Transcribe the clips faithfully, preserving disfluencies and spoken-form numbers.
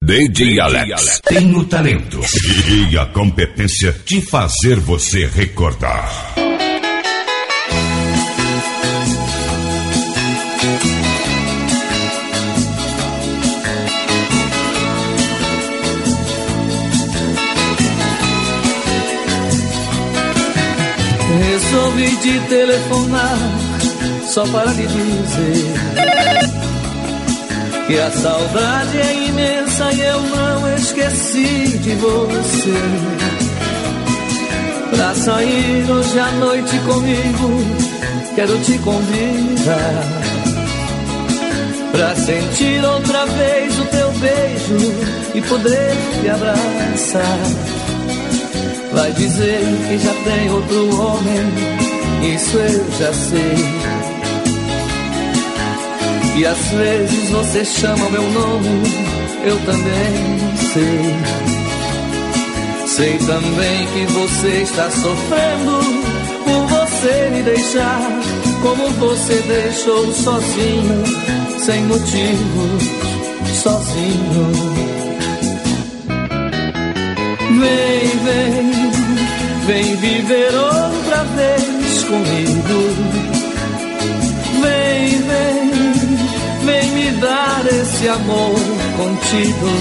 D J Alex tem o talento e a competência de fazer você recordar. Resolvi te telefonar só para lhe dizer que a saudade é imensa e eu não esqueci de você. Pra sair hoje à noite comigo, quero te convidar pra sentir outra vez o teu beijo e poder te abraçar. Vai dizer que já tem outro homem, isso eu já sei. E às vezes você chama meu nome, eu também sei. Sei também que você está sofrendo por você me deixar, como você deixou sozinho, sem motivos, sozinho. Vem, vem, vem viver outra vez comigo. Vem, vem, vem me dar esse amor contigo.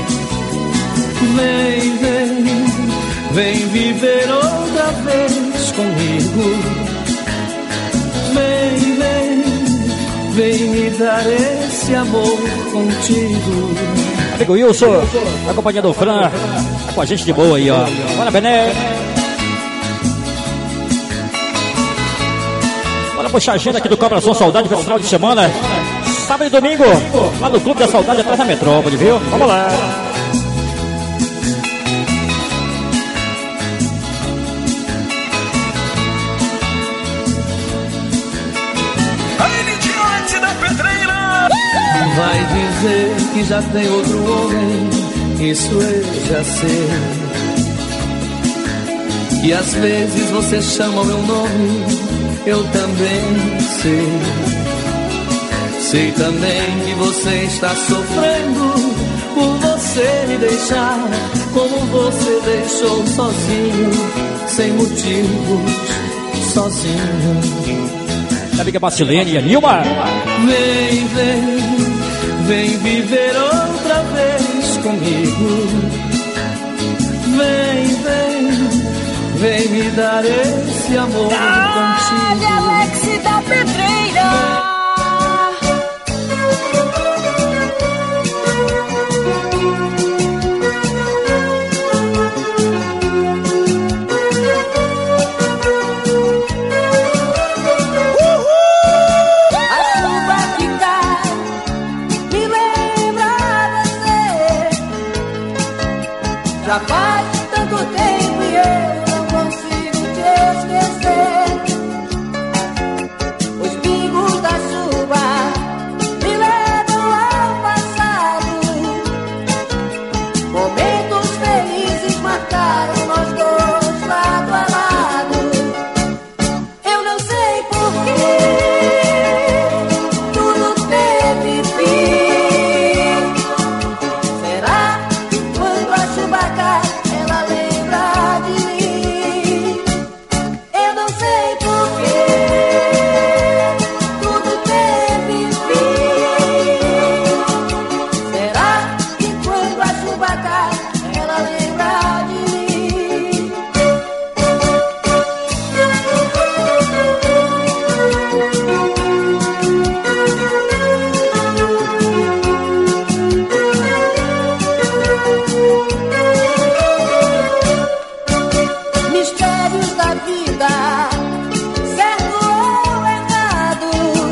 Vem, vem, vem viver outra vez comigo. Vem, vem, vem me dar esse amor contigo. Amigo Wilson, a companhia do Fran, tá com a gente de boa aí, ó. Bora, Bené. Bora puxar a agenda aqui do Cobra Som Saudade para o final de semana. Sábado e domingo, lá no Clube da Saudade, atrás da Metrópole, viu? Vamos lá. Vai dizer que já tem outro homem, isso eu já sei. E às vezes você chama o meu nome, eu também sei. Sei também que você está sofrendo por você me deixar, como você deixou sozinho, sem motivos, sozinho. A amiga Bacilene e a Nilma. Vem, vem, vem viver outra vez comigo. Vem, vem, vem me dar esse amor contigo. Alex da Pedreira. Já faz tanto tempo e eu não consigo te esquecer. Os pingos da chuva me levam ao passado. Momentos felizes marcaram nós dois lado a lado. Eu não sei porquê, tudo teve fim. Será que quando a chuva cai ela lembra de mim? Eu não sei porquê, tudo teve fim. Será que quando a chuva cai ela lembra de mim? Mistérios da vida, certo ou errado.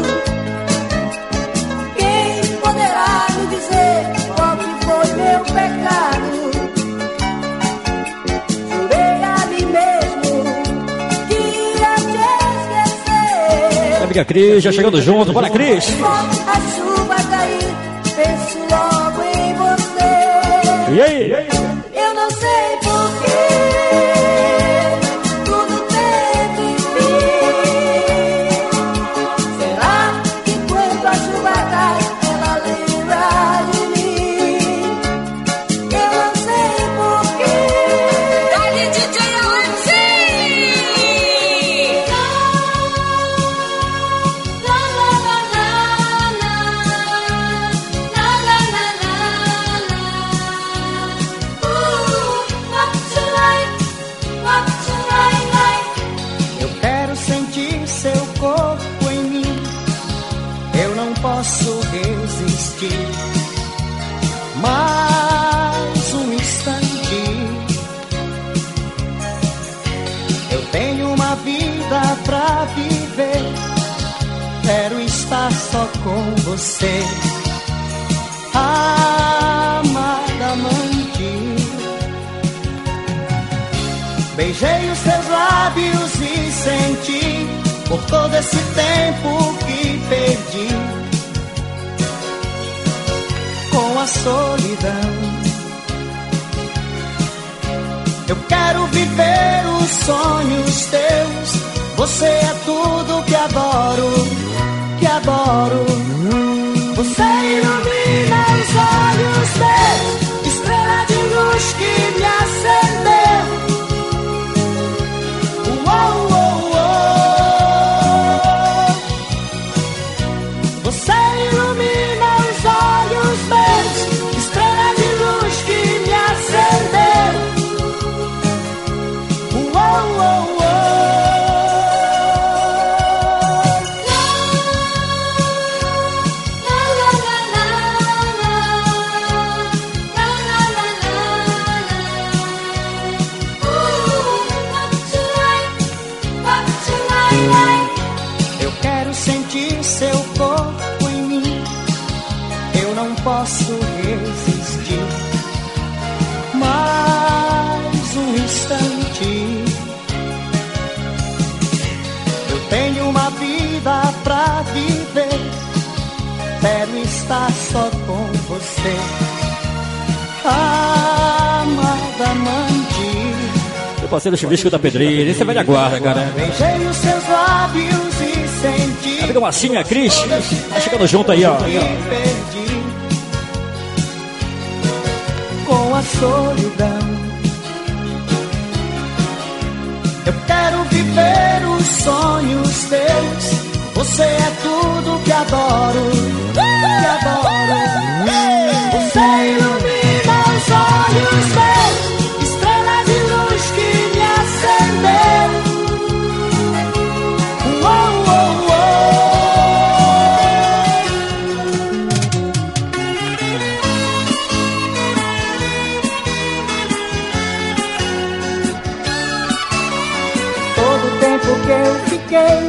Quem poderá me dizer qual que foi meu pecado? Jurei a mim mesmo que ia te esquecer. A amiga Cris, já chegando junto. Bora, Cris. A chuva cair, penso logo em você. E aí? E aí? Eu não sei porquê, tudo teve fim. Será que quando a chuva cai ela lembra de mim? Mais um instante. Eu tenho uma vida pra viver. Quero estar só com você, amada amante. Beijei os seus lábios e senti por todo esse tempo que perdi com a solidão. Eu quero viver os sonhos teus. Você é tudo que adoro, que adoro. Você ilumina os olhos meus, estrela de luz que me acendeu. Uou, uou, uou. Você ilumina os olhos meus, estrela de luz que me acendeu. Uou, uou, uou. Posso resistir mais um instante. Eu tenho uma vida pra viver. Quero estar só com você, amada amante. Meu parceiro Chuvisco da Pedreira, esse é velha guarda, cara. Beijei os seus lábios e senti. Amiga Marcinha, Cris, tá chegando junto aí, ó. Com a solidão, eu quero viver os sonhos teus. Você é tudo que adoro, que adoro. Você ilumina os olhos meus, estrela de luz que me acendeu. Uou, uou, uou. Que eu fiquei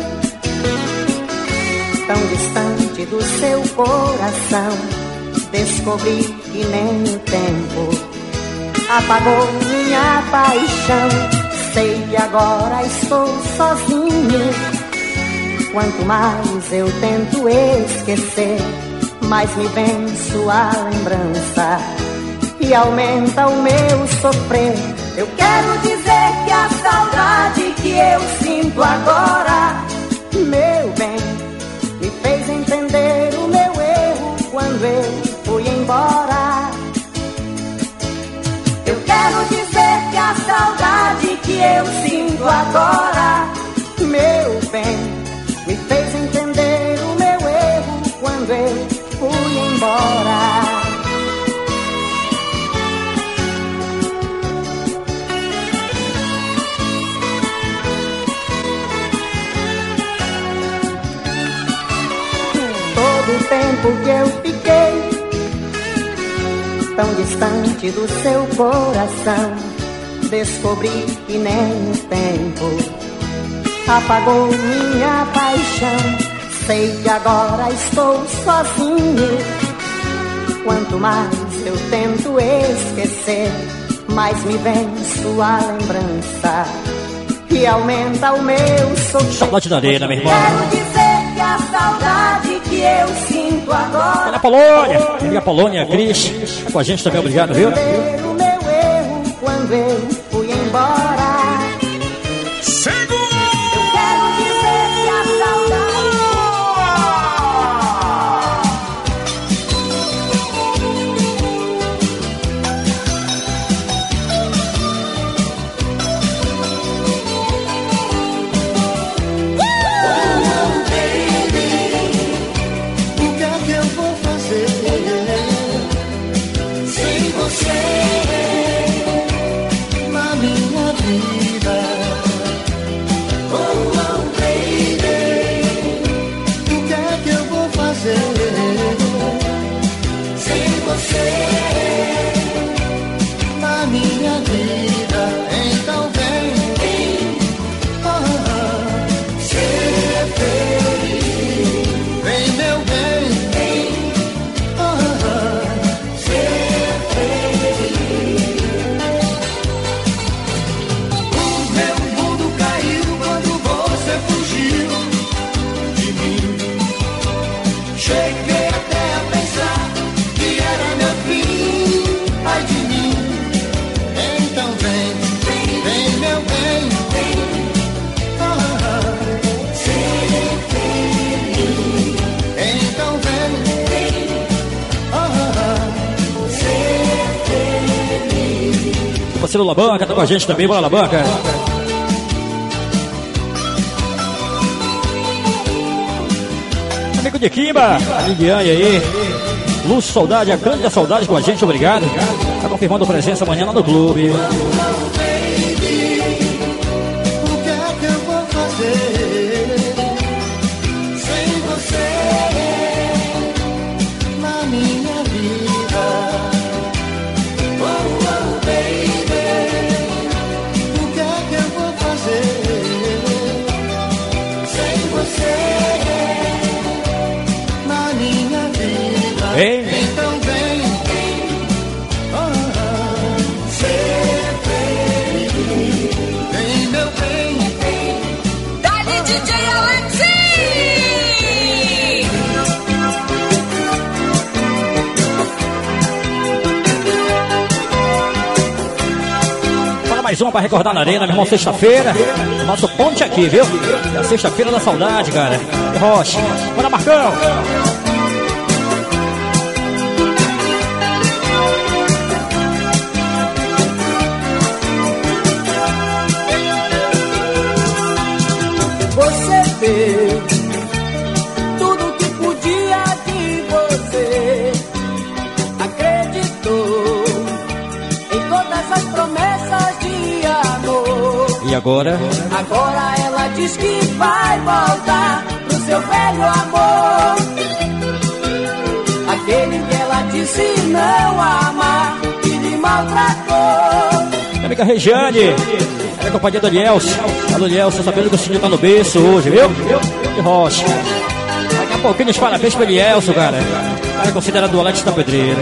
tão distante do seu coração, descobri que nem o tempo apagou minha paixão. Sei que agora estou sozinho. Quanto mais eu tento esquecer, mais me vem sua lembrança e aumenta o meu sofrer. Eu quero dizer que a saudade que eu sinto agora, meu bem, me fez entender o meu erro quando eu fui embora. Eu quero dizer que a saudade que eu sinto agora, meu bem, me fez entender o meu erro quando eu fui embora. O tempo que eu fiquei tão distante do seu coração, descobri que nem o tempo apagou minha paixão. Sei que agora estou sozinho. Quanto mais eu tento esquecer, mais me vem sua lembrança e aumenta o meu sofrimento. Saudade da arena, meu irmão. Quero dizer que a saudade que eu sinto agora. Olha a Polônia, amiga Polônia, Cris, tá com a gente também, obrigado, viu? O meu erro quando eu fui embora. Segura! Eu quero dizer que a saudade. Na minha O parceiro Labanca tá com a gente também, bora Labanca. Amigo de Kimba, a Liliane aí. Lúcio Saudade, a grande da saudade com a gente, obrigado. Tá confirmando presença amanhã lá no clube. Vem. Então vem, oh, ser feliz, vem meu bem. Dali D J Alexi! Fala mais uma pra recordar na arena, meu irmão, sexta-feira. Nosso ponte aqui, viu? É a sexta-feira da saudade, cara. Rocha, bora Marcão! Tudo que podia de você, acreditou em todas as promessas de amor. E agora? Agora ela diz que vai voltar pro seu velho amor, aquele que ela disse não amar e lhe maltratou. Minha amiga Regiane, é a companhia do Elielson. Alô, Elielson, sabendo que o senhor tá no berço hoje, viu? E Rocha. Daqui a pouquinho os parabéns pro Elielson, cara. O cara é considerado o Alex da Pedreira.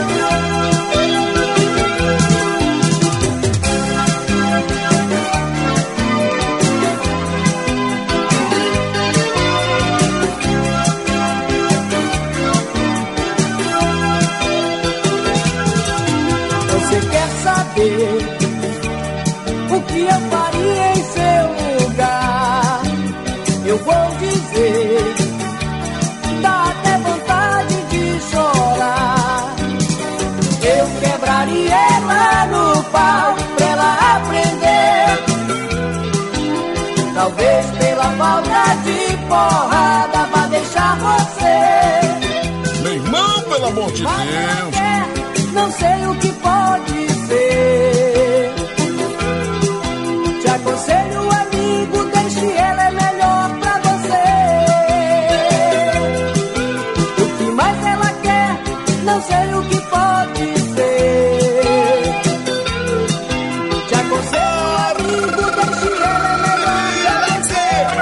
Você quer saber o que eu faria em seu lugar? Eu vou dizer, dá até vontade de chorar. Eu quebraria ela no pau pra ela aprender. Talvez pela falta de porrada vá deixar você. Meu irmão, pelo amor de Mas ela Deus. quer, não sei o que pode ser. Te aconselho, amigo, deixe ela, é melhor pra você. O que mais ela quer, não sei o que pode ser. Te aconselho, amigo, deixe ela, é melhor pra você.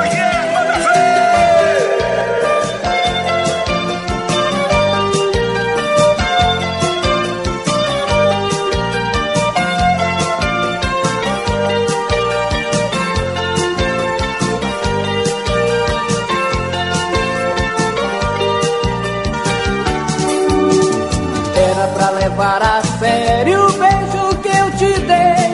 Era pra levar a sério o beijo que eu te dei.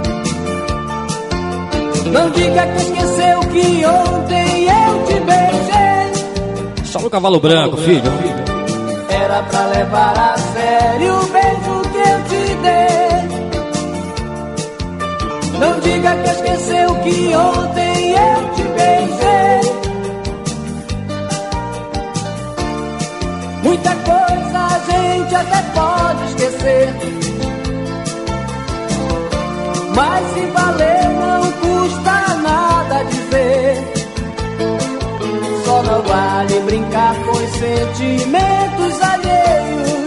Não diga que esqueceu que ontem eu te beijei. Só no cavalo branco, filho. Era pra levar a sério o beijo que eu te dei. Não diga que esqueceu que ontem eu te beijei. Muita coisa a gente até pode esquecer, mas se valer não custa nada dizer. Só não vale brincar com os sentimentos alheios.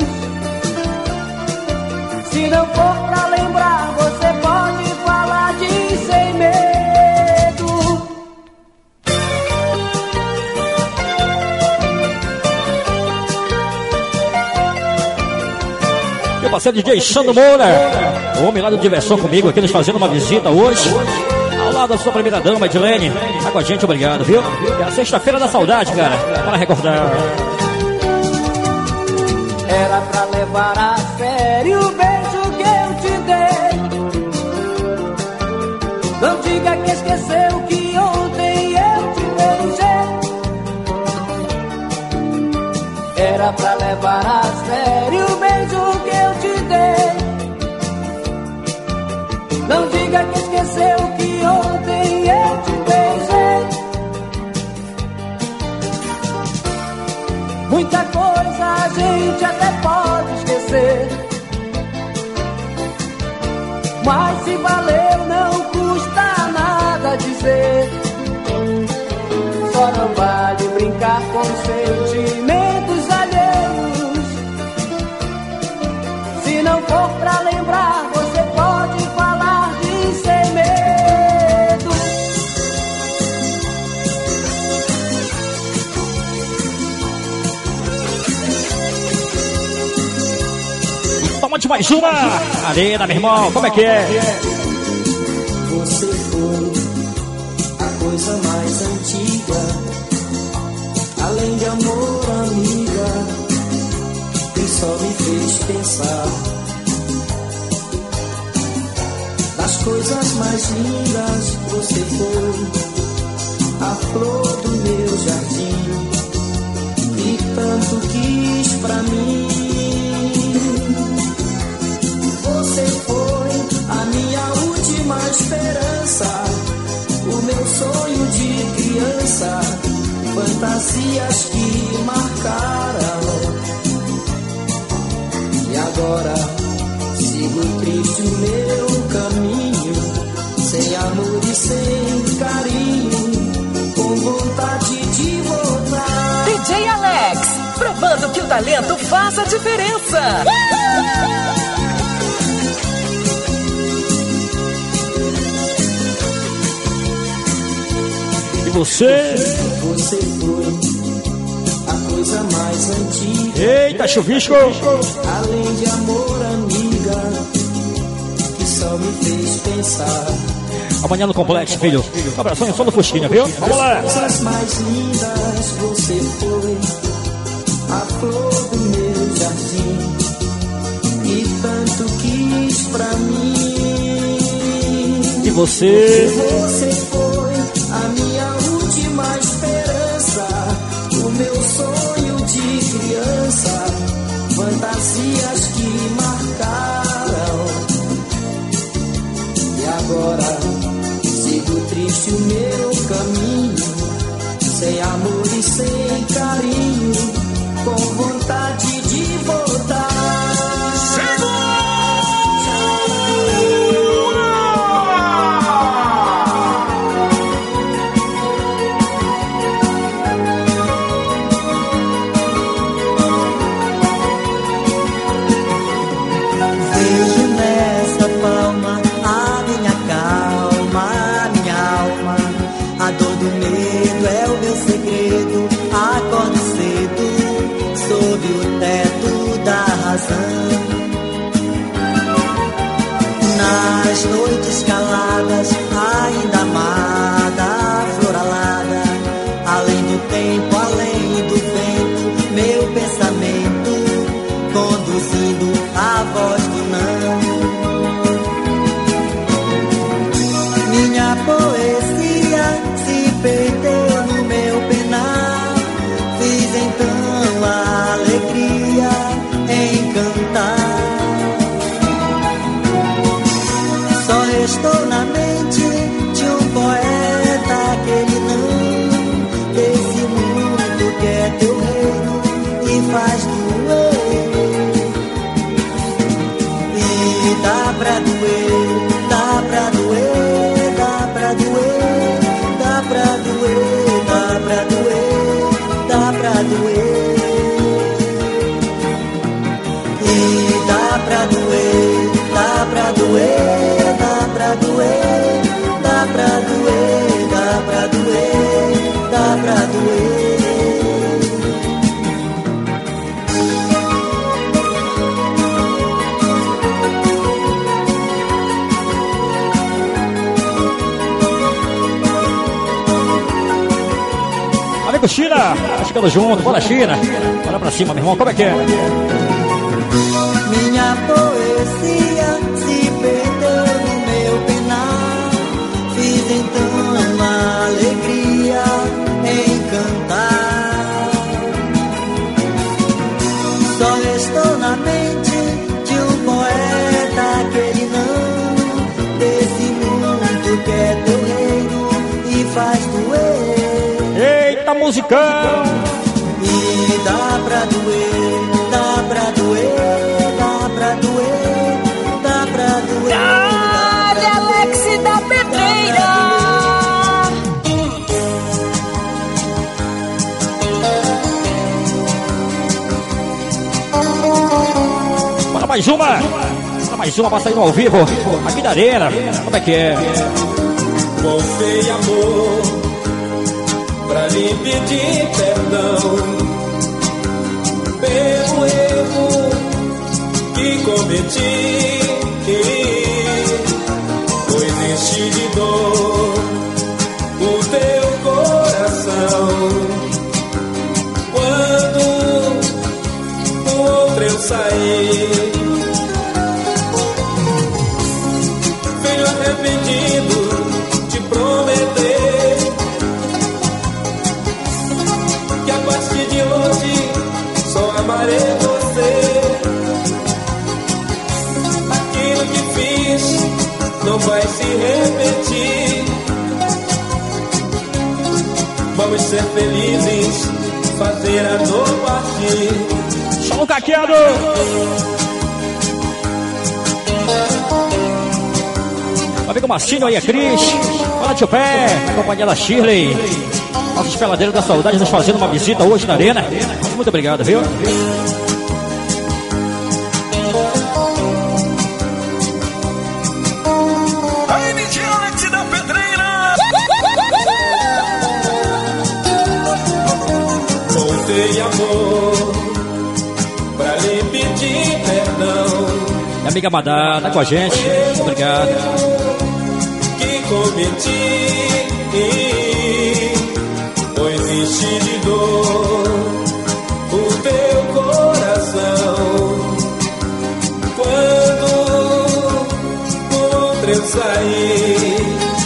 Se não for pra lembrar, você pode falar de sem medo. Meu parceiro D J Sandro Moura, o homem lá do Diversão comigo, aqui eles fazendo uma visita hoje. Ao lado da sua primeira dama, Edilene. Tá com a gente, obrigado, viu? É a sexta-feira da saudade, cara. Para recordar. Era pra levar a sério o beijo que eu te dei. Não diga que esqueceu que ontem eu te beijei. Era pra levar a sério o beijo que eu te dei. mas se valeu não custa nada dizer. Só não vale brincar com sentimentos alheios. Se não for pra lembrar, você pode falar de sem medo. Toma de mais uma! Arena, meu irmão, como é que é? Você foi a coisa mais antiga, além de amor, amiga, que só me fez pensar nas coisas mais lindas. Você foi a flor do meu jardim, e tanto quis pra mim. Você foi a minha última esperança, o meu sonho de criança, fantasias que marcaram. E agora sigo triste o meu caminho, sem amor e sem carinho, com vontade de voltar. D J Alex, provando que o talento faz a diferença. E você? Você foi a coisa mais antiga. Eita, chuvisco! Além de amor, amiga, que só me fez pensar. Amanhã no Complexo, filho. Um abração só do Fusquinha, viu? Vamos lá! As coisas mais lindas, você foi a flor do meu jardim, e tanto quis pra mim. E você? Você foi a minha última esperança, o meu sonho de criança, fantasias que marcaram. E agora sigo triste o meu caminho, sem amor e sem carinho, com vontade de voltar. Nas noites caladas, ainda amada, flor alada, além do tempo, além do vento, meu pensamento conduzindo a voz do não. Minha poesia se perdeu no meu penar, fiz então a alegria em cantar. Estou na mente de um poeta que ele não, desse mundo que é teu reino e faz doer. E dá pra doer, dá pra doer, dá pra doer, dá pra doer, dá pra doer, dá pra doer. E dá pra doer, dá pra doer. Dá pra doer, dá pra doer, dá pra doer, dá pra doer. Amigo China, ficando junto, bora China. Bora pra cima, meu irmão, como é que é? Minha poesia se perdeu no meu penar, fiz então uma alegria em cantar. Só estou na mente de um poeta que ele não, desse mundo que é teu reino e faz doer. Eita, musicão! E dá pra doer, dá pra doer, dá pra doer, dá pra doer, dá mais uma. Bora mais uma, passa aí no ao vivo. Aqui da Arena. Como é que é? Voltei, amor, pra lhe pedir perdão pelo erro que cometi, pois enchi de dor o teu coração quando com outro eu saí. Venho arrependido de prometer que a partir de hoje só amarei você. Aquilo que fiz não vai se repetir. Vamos ser felizes, fazer a dor partir. Só um caqueado! Meu amigo Marcinho aí, a Cris. Fala, tio Pé, a companhia da Shirley. Nossos peladeiros da saudade nos fazendo uma visita hoje na Arena. Muito obrigado, viu? Aí, Nidia Alex da Pedreira. Voltei, amor, pra lhe pedir perdão. Minha amiga Madá, tá com a gente. Muito obrigado. Que cometi, pois enchi de dor o teu coração quando contra eu saí.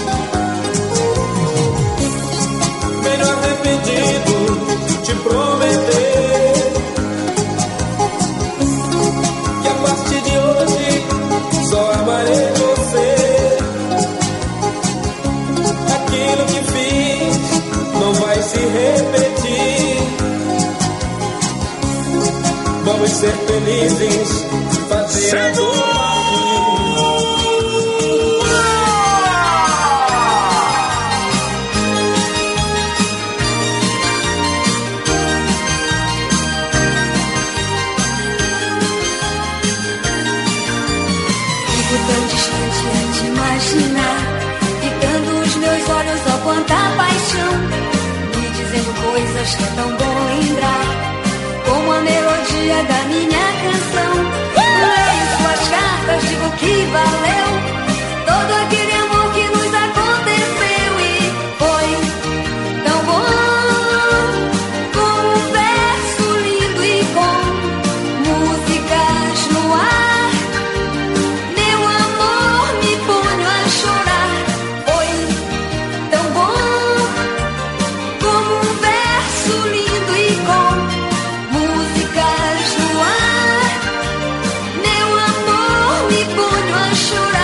Meio arrependido de prometer que a partir de hoje só amarei você. Aquilo que fiz não vai se repetir. Vamos ser felizes, fazer a dor. Fico tão distante a te imaginar, ficando os meus olhos ao quanta paixão, me dizendo coisas que é tão bom lembrar, como a melodia da minha canção. Leio suas cartas, digo que valeu todo aquele amor que nos aconteceu e foi tão bom, com um verso lindo e com músicas no ar. Meu amor, me ponho a chorar. Foi tão bom, como um verso lindo e com músicas no ar. Meu amor, me ponho a chorar.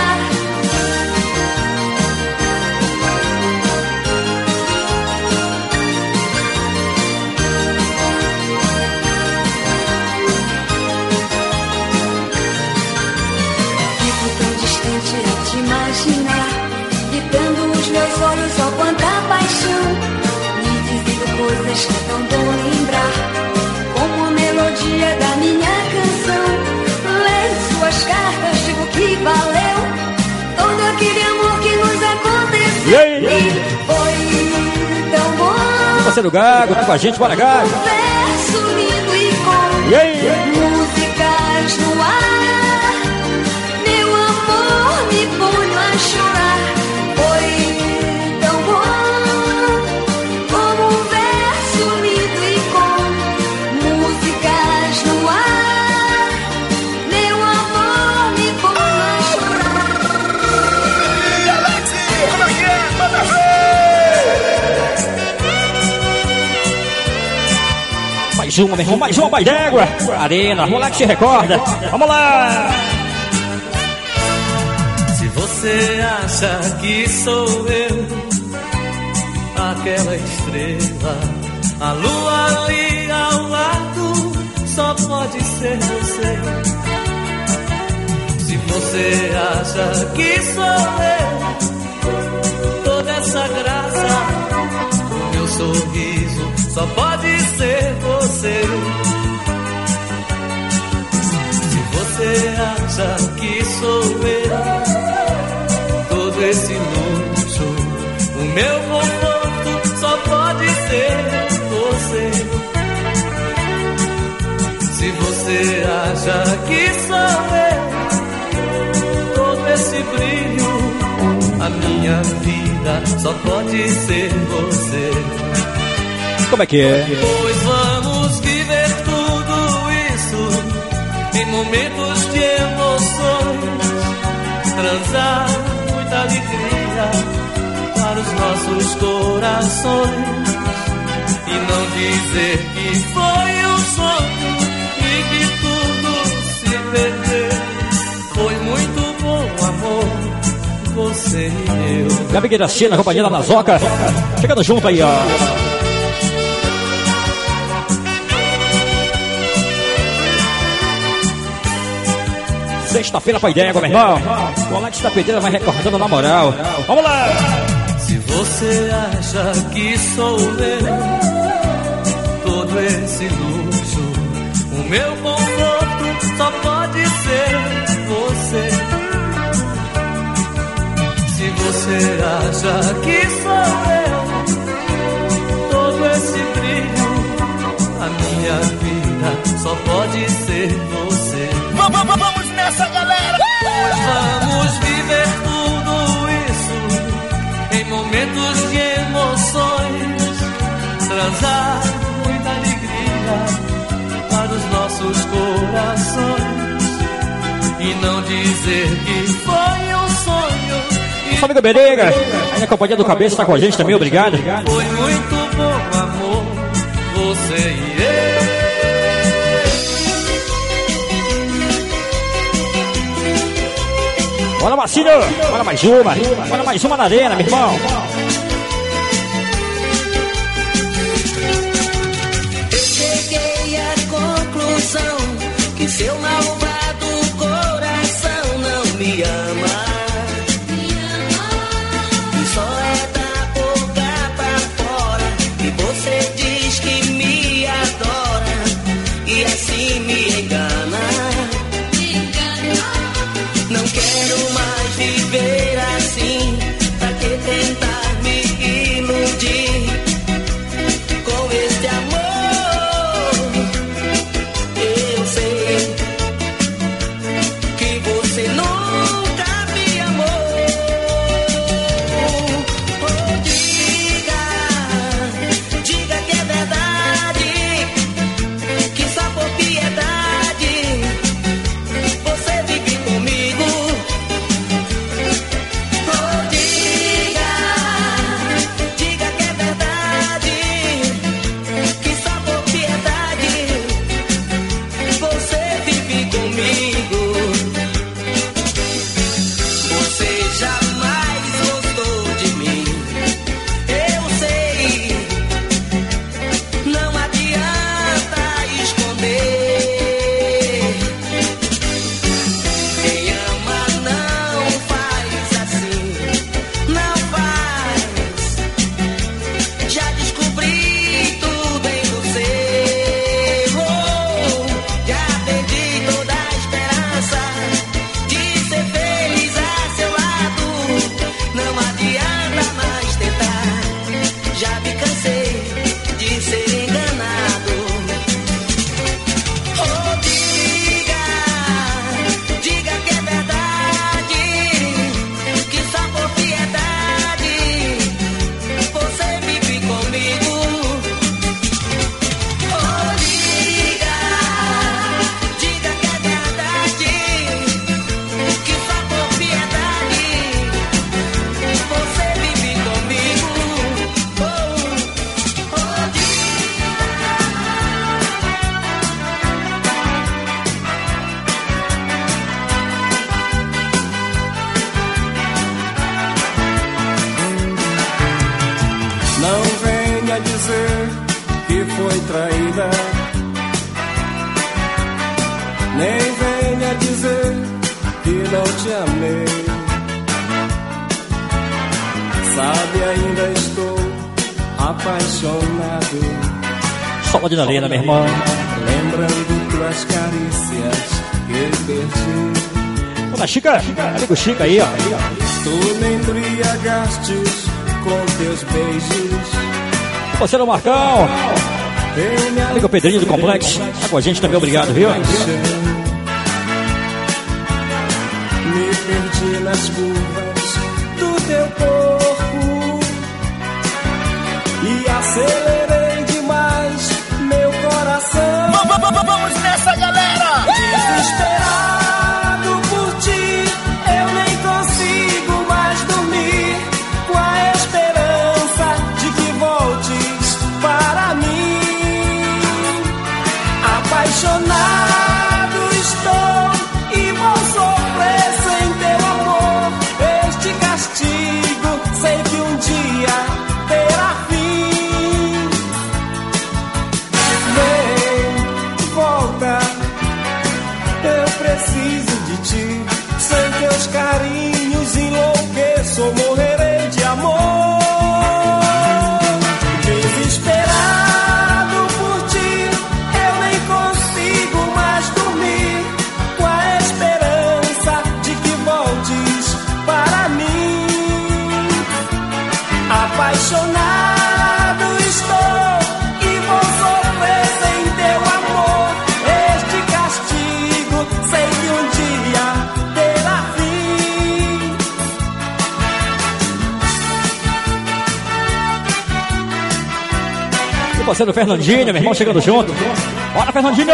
Fico tão distante a te imaginar, fitando os meus olhos ao quanta paixão, me dizendo coisas que é tão bom lembrar, como a melodia da minha canção. Leio suas cartas, digo que valeu todo aquele amor que nos aconteceu. E aí? E foi tão bom, Parceiro Gago, tá com a gente, bora Gago. verso lindo e com E aí? músicas no ar. Meu amor, me ponho a chorar. Foi tão bom, como um verso lindo e com músicas no ar. Meu amor, me ponho a chorar. E Alex, como é que é? Manda ver. Mais uma, meu irmão, mais uma, mais d'égua. Arena, vamos lá que se recorda. Vamos lá. Se você acha que sou eu, aquela estrela, a lua ali ao lado, só pode ser você. Se você acha que sou eu, toda essa graça, o meu sorriso, só pode ser você. Se você você acha que sou eu, todo esse luxo, o meu conforto só pode ser você. Se você acha que sou eu, todo esse brilho, a minha vida só pode ser você. Como é que é? Pois vamos viver tudo isso em momentos de emoções, transar muita alegria para os nossos corações, e não dizer que foi um sonho e que tudo se perdeu. Foi muito bom, amor, você e eu. Gabi Guiracina, companhia da Nazoca, chegando junto aí, ó. Sexta-feira pra ideia, meu irmão. O Alex da Pedreira vai recordando na moral. Vamos lá! Se você acha que sou eu, todo esse luxo, o meu conforto só pode ser você. Se você acha que sou eu, todo esse brilho, a minha vida só pode ser você. Vamos, vamos, vamos nessa, galera! Vamos viver tudo isso em momentos de emoções, transar muita alegria para os nossos corações, e não dizer que foi um sonho. Amigo Berega, aí a companhia do Cabeça tá com a gente também, obrigado. Foi muito bom, amor, você e eu. Bora, Marcinho! Bora mais uma! Bora mais uma na arena, meu irmão! Eu cheguei à conclusão que seu malvado coração não me ama. E só é da boca pra fora que você diz que me adora e assim me engana. Não quero mais viver assim, pra que tentar me iludir com este amor? Eu sei que você nunca me amou. Oh, diga, diga que é verdade, que só por piedade você vive comigo. Oh, diga, diga que é verdade, que só por piedade você vive comigo. Você jamais gostou de mim, eu sei, não adianta esconder. Quem ama não faz assim, não faz. Já descobri tudo em você. Oh, já perdi toda a esperança de ser feliz a seu lado. Não adianta mais tentar, já me cansei de ser enganado. Oh, diga, diga que é verdade, que só por piedade você vive comigo. Oh, diga, diga que é verdade, que só por piedade você vive comigo. Oh, oh, diga. Não venha dizer que foi traída, nem venha dizer que não te amei. Sabe, ainda estou apaixonado, Sola de arena, meu irmão. lembrando as carícias que perdi. Olha, Chica, amigo Chica aí, ó. Tu me embriagastes com teus beijos. Você no Marcão. Amigo Pedrinho do Complexo. Tá com a gente também, obrigado, viu? Me perdi nas curvas do teu corpo e acelerei demais meu coração. Vamos nessa, galera! Desesperado por ti, eu nem consigo mais dormir, com a esperança de que voltes para mim. Apaixonado estou e vou sofrer sem teu amor. Este castigo sei que um dia terá fim. Vem, volta, eu preciso de ti. Sem teus carinhos enlouqueço ou morrerei de amor. Desesperado por ti, eu nem consigo mais dormir, com a esperança de que voltes para mim. Apaixonado estou e vou sofrer sem teu amor. Este castigo sei que um dia terá fim. E você do Fernandinho, meu irmão, chegando junto. Bora, Fernandinho!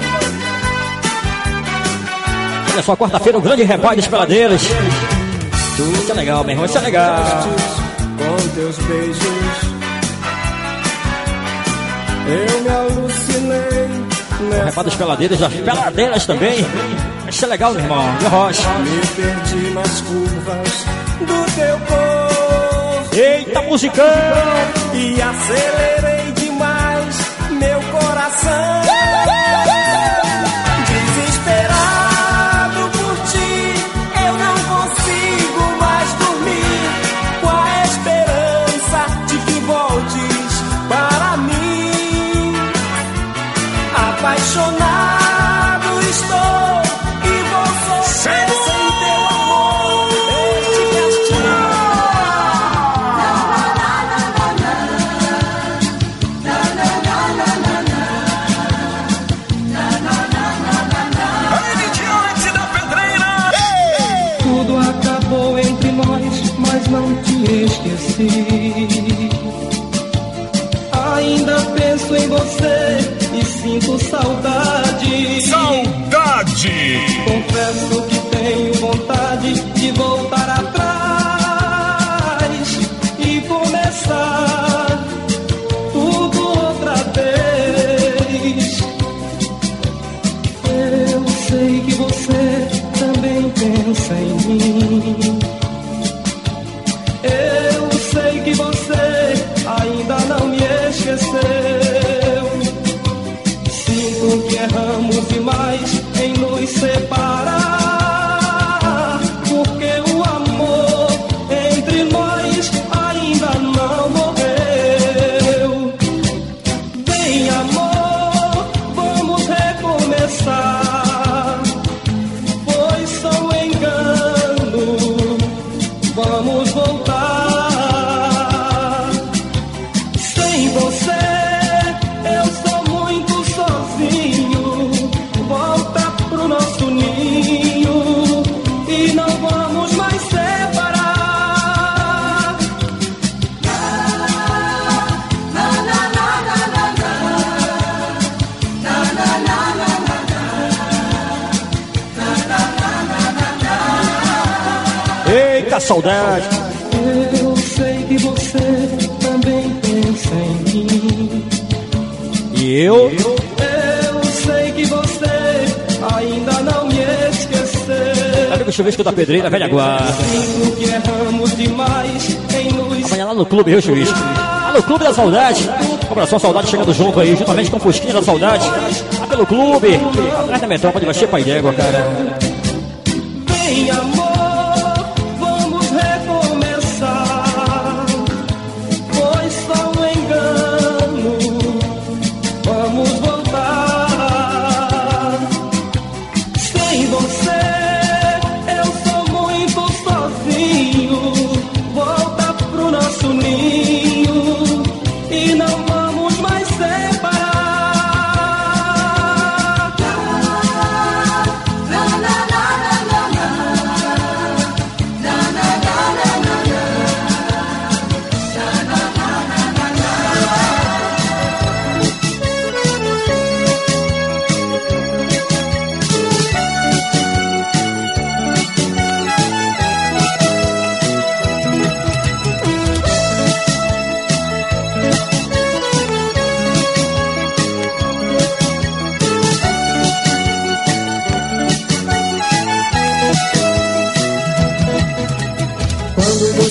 Olha só, quarta-feira, o grande reparo dos peladeiros. Isso é legal, meu irmão, isso é legal. Com teus beijos eu me alucinei. O reparo dos peladeiros, das peladeiras também. Isso é legal, meu irmão. De rocha. Me perdi nas curvas do teu corpo. Eita, musicão! E acelerei demais meu coração. Desesperado por ti, eu não consigo mais dormir, com a esperança de que voltes para mim. Apaixonado estou e vou sofrer sem teu amor. Este castigo. Tudo acabou entre nós, mas não te esqueci. Ainda penso em você e sinto saudade. Saudade! Confesso que tenho vontade de voltar atrás e começar tudo outra vez. Eu sei que você também pensa em mim. Eu sei que você ainda não me esqueceu. Sinto que erramos demais em nos separar, porque o amor entre nós ainda não morreu. Vem, amor, vamos recomeçar. Foi só um engano, vamos voltar. Sem você eu sou muito sozinho. Volta pro nosso ninho e não vamos mais separar. Eita, saudade! Eu sei que você também pensa em mim. E eu? Eu sei que você ainda não me esqueceu. Amigo Chuvisco da Pedreira, velha guarda. Sinto que erramos demais em nos Amanhã lá no clube, viu, Chuvisco? Lá no Clube da Saudade. Coração Saudade chegando junto aí, juntamente com o Fusquinha da Saudade. Lá pelo clube. Atrás da metrópole, vai ser pai d'égua, cara. Vem, amor, vamos recomeçar. Foi só um engano, vamos voltar.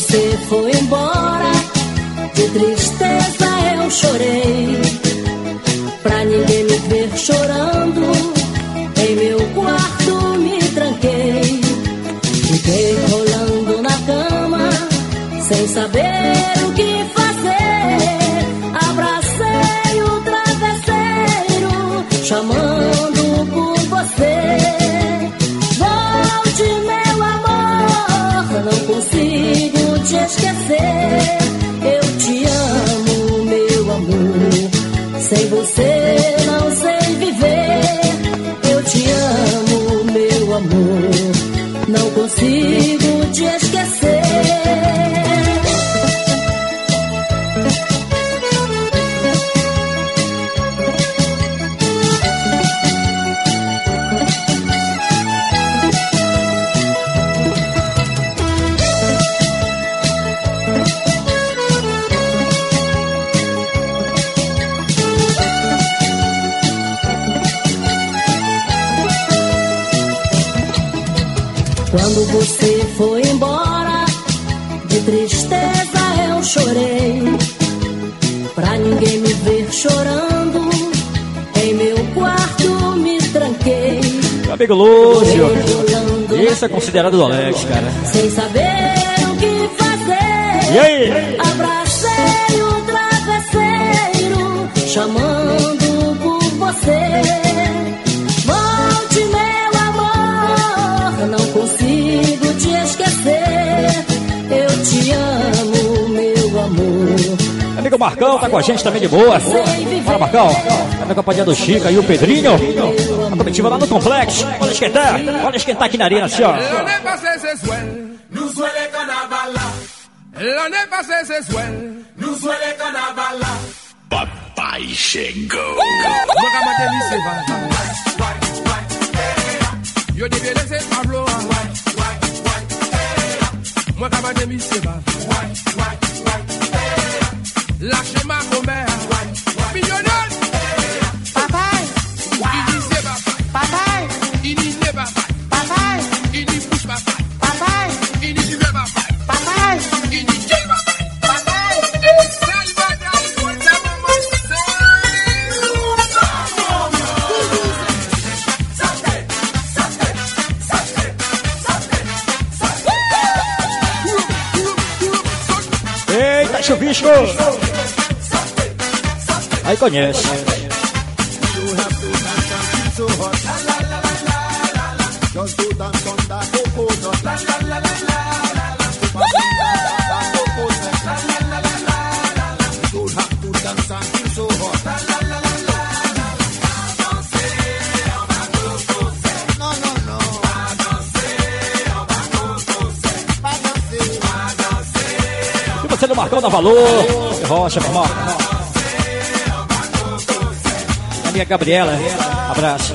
você foi embora, de tristeza eu chorei. Pra ninguém me ver chorando, em meu quarto me tranquei. Fiquei rolando na cama, sem saber o que fazer. Abracei o travesseiro, chamando por você. Volte, meu amor, não consigo te esquecer. Eu te amo, meu amor, sem você não sei viver. Eu te amo, meu amor, não consigo te esquecer. Quando você foi embora, de tristeza eu chorei. Pra ninguém me ver chorando, em meu quarto me tranquei. Meu amigo Lúcio, esse é considerado do Leste, cara. Sem saber o que fazer. E aí? Abracei o travesseiro, chamando por você. Volte, meu amor, não consigo te esquecer. Eu te amo, meu amor. Amigo Marcão tá com a gente também de boa. Bora, Marcão. Tá na companhia do Chica e o Pedrinho. A comitiva lá no Complexo. Bora esquentar. Bora esquentar aqui na arena, assim, ó. Nous suele carnaval. L'année passée c'est swell. Nous suele carnaval. Papai chegou. Yo devais laisser Pablo. Moi, quand ma demi, c'est pas. Lâchez ma commère. Millionnaire. Papaye. Il dit c'est pas. Papaye. Il dit c'est pas. Papaye. Il dit pousse pas. Papaye. Il dit tu veux pas. Papaye. Il dit tu vas pas. Papaye. Et Salvador, pour ta maman, Eita, chuvisco! Aí conhece. E você do Marcão da Valor, Rocha, meu irmão. A minha Gabriela, abraço.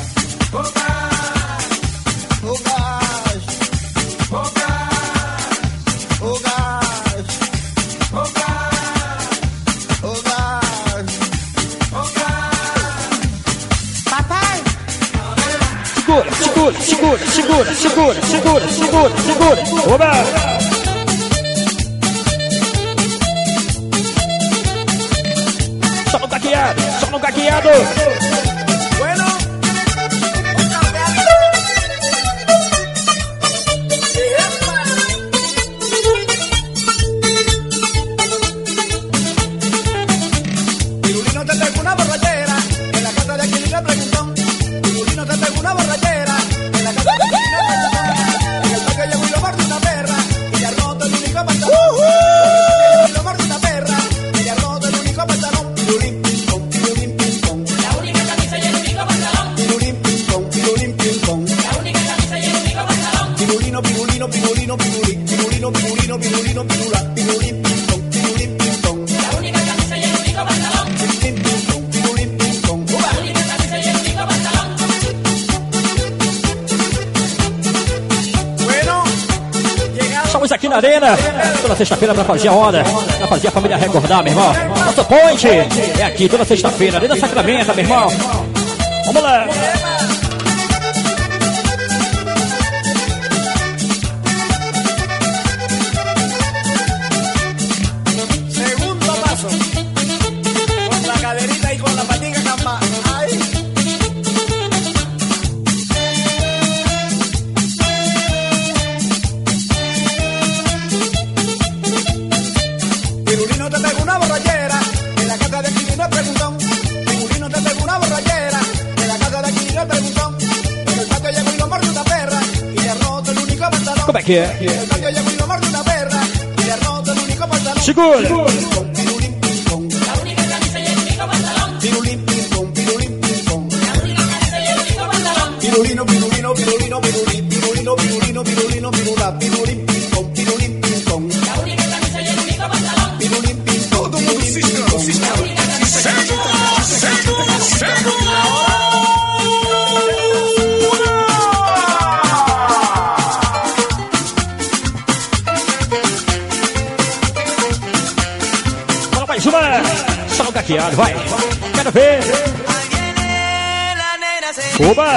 Segura, segura, segura, segura, segura, segura, segura. Oba! Só no gagueado, só no gagueado. Bueno. Pirulino te pegó una borrachera en la casa de Aquilina preguntó. Pirulino te pegó una borrachera en la casa de Aquilina preguntó. En el parque llegó y lo mordió una perra y le armó todo el único pantalón. Y lo mordió una perra y le armó todo el único pantalón. Pirulín, ping pong, pirulín, ping pong. La única camisa y el único pantalón. Pirulín, ping pong, pirulín, ping pong. La única camisa y el único pantalón. Pirulino, pirulino, pirulino, pirulín. Pirulino, pirulino, pirulino, pirula. Pirulín, ping pong, pirulín, ping pong. La única camisa y el único pantalón. Pirulín, ping pong, pirulín, ping pong. La única camisa y el único pantalón. Bueno, llegado. Estamos aqui na arena, toda sexta-feira pra fazer a onda, pra fazer a família recordar, meu irmão. Nosso point é aqui toda sexta-feira, Arena Sacramento, meu irmão. Vamos lá. é que é? En el parque llegó y lo mordió una perra y le roto el único pantalón. Segura! Pirulín, ping, pong. La única camisa y el único pantalón. Pirulín, ping, pong, pirulín, ping, pong. La única camisa y el único pantalón. Pirulino, pirulino, pirulino, pirulín, pirulino, pirulino, pirulino, pirula, pirulín, ping, pong, pirulín, ping, pong. La única camisa y el único pantalón. Pirulín, ping, pong, pirulín, ping, pong. Fala mais uma! Só um caqueado, vai! Quero ver! Oba!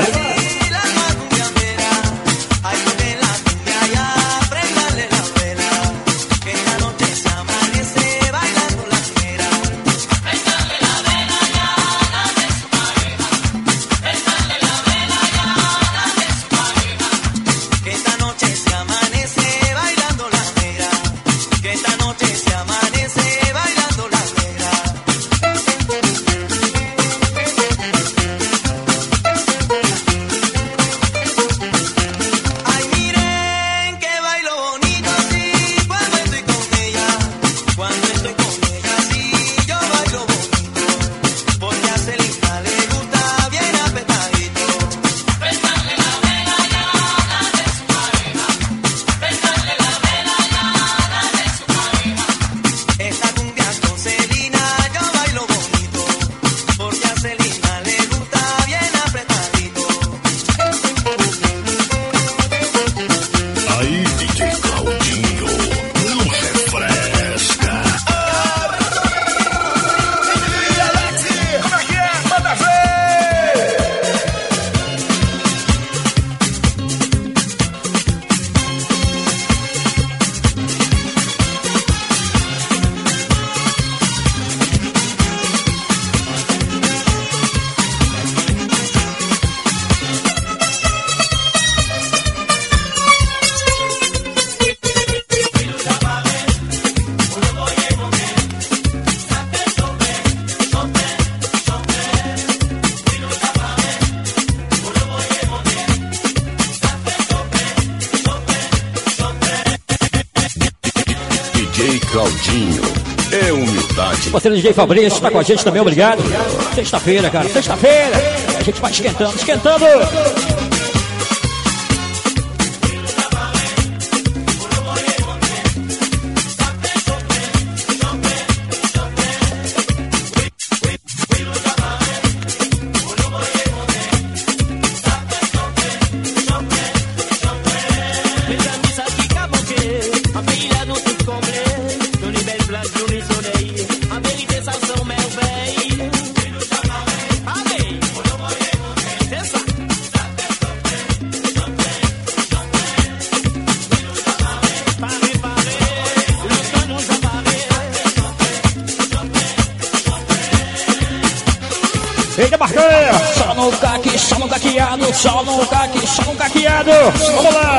Claudinho, é humildade. Você, D J Fabrício, tá com a gente também, obrigado. Sexta-feira, cara, sexta-feira. A gente vai esquentando, esquentando. Eita, Barqueira! Só no caqui, só no caqueado, só no caqui, só no caqueado. Vamos lá!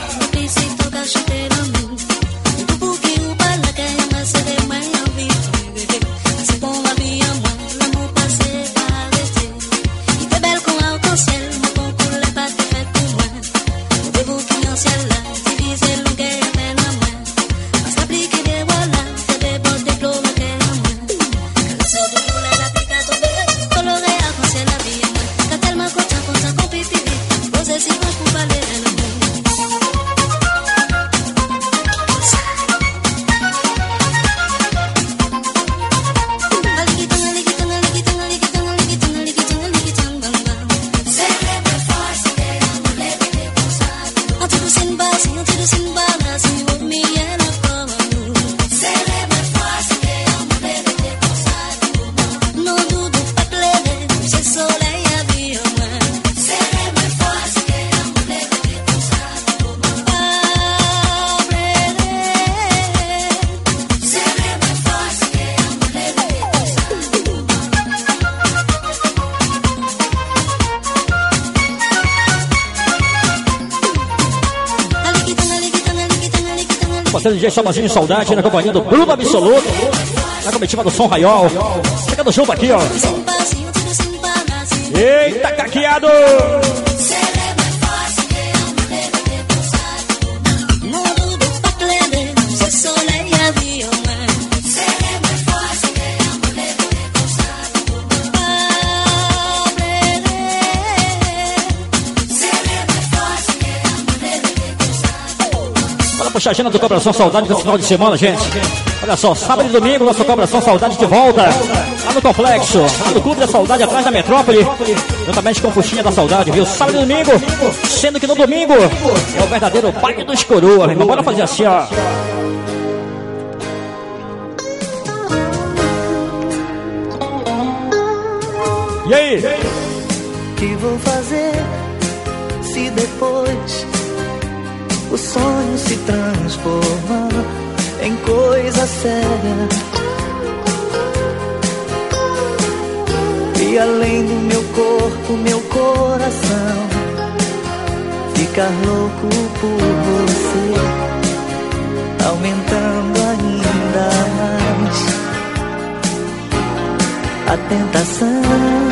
D J Salvazinho Saudade na companhia do Bruno Absoluto, na comitiva do Som Raiol. Chegando junto aqui, ó. Eita, caqueado! puxar a agenda do Cobração Saudade do final de semana, gente. Olha só, sábado e domingo, nosso Cobração Saudade de volta. Lá no Complexo, lá no Clube da Saudade, atrás da Metrópole. Juntamente com Fuxinha da Saudade, viu? Sábado e domingo, sendo que no domingo é o verdadeiro Pai dos Coroas, meu irmão. Bora fazer assim, ó. E aí? O que vou fazer se depois o sonho se transforma em coisa séria? E além do meu corpo, meu coração ficar louco por você, aumentando ainda mais a tentação.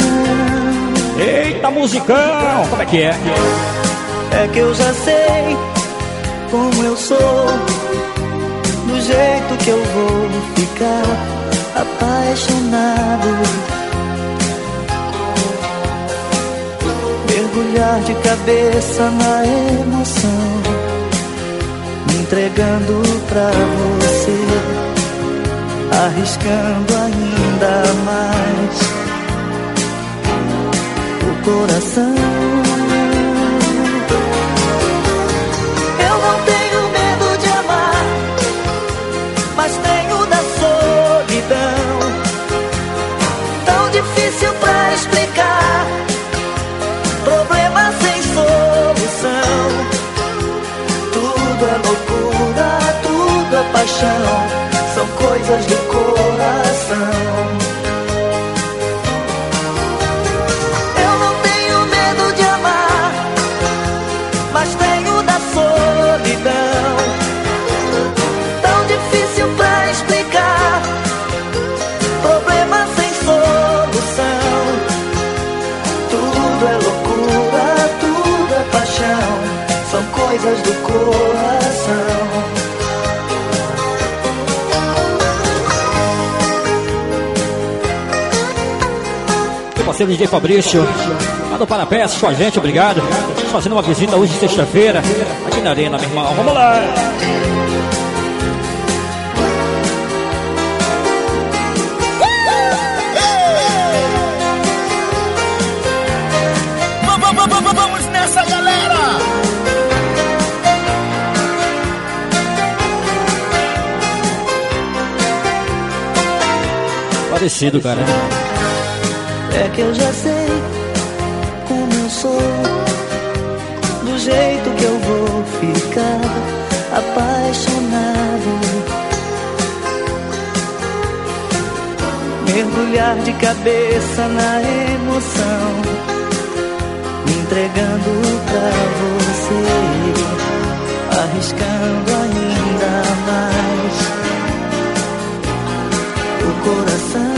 Eita, musicão! Como é que é? É que eu já sei como eu sou, do jeito que eu vou ficar apaixonado, mergulhar de cabeça na emoção, me entregando pra você, arriscando ainda mais o coração. Eu não tenho medo de amar, mas tenho da solidão, tão difícil pra explicar, problema sem solução. Tudo é loucura, tudo é paixão, são coisas do coração. Eu não tenho medo de amar, mas tenho da solidão, tão difícil pra explicar, problema sem solução. Tudo é loucura, tudo é paixão, são coisas do coração. Parceiro D J Fabrício, lá do Parapés com a gente, obrigado. Estamos fazendo uma visita hoje, sexta-feira, aqui na Arena, meu irmão. Vamos lá! Vamos nessa, galera! Parecido, cara. É que eu já sei como eu sou, do jeito que eu vou ficar apaixonado, mergulhar de cabeça na emoção, me entregando pra você, arriscando ainda mais o coração.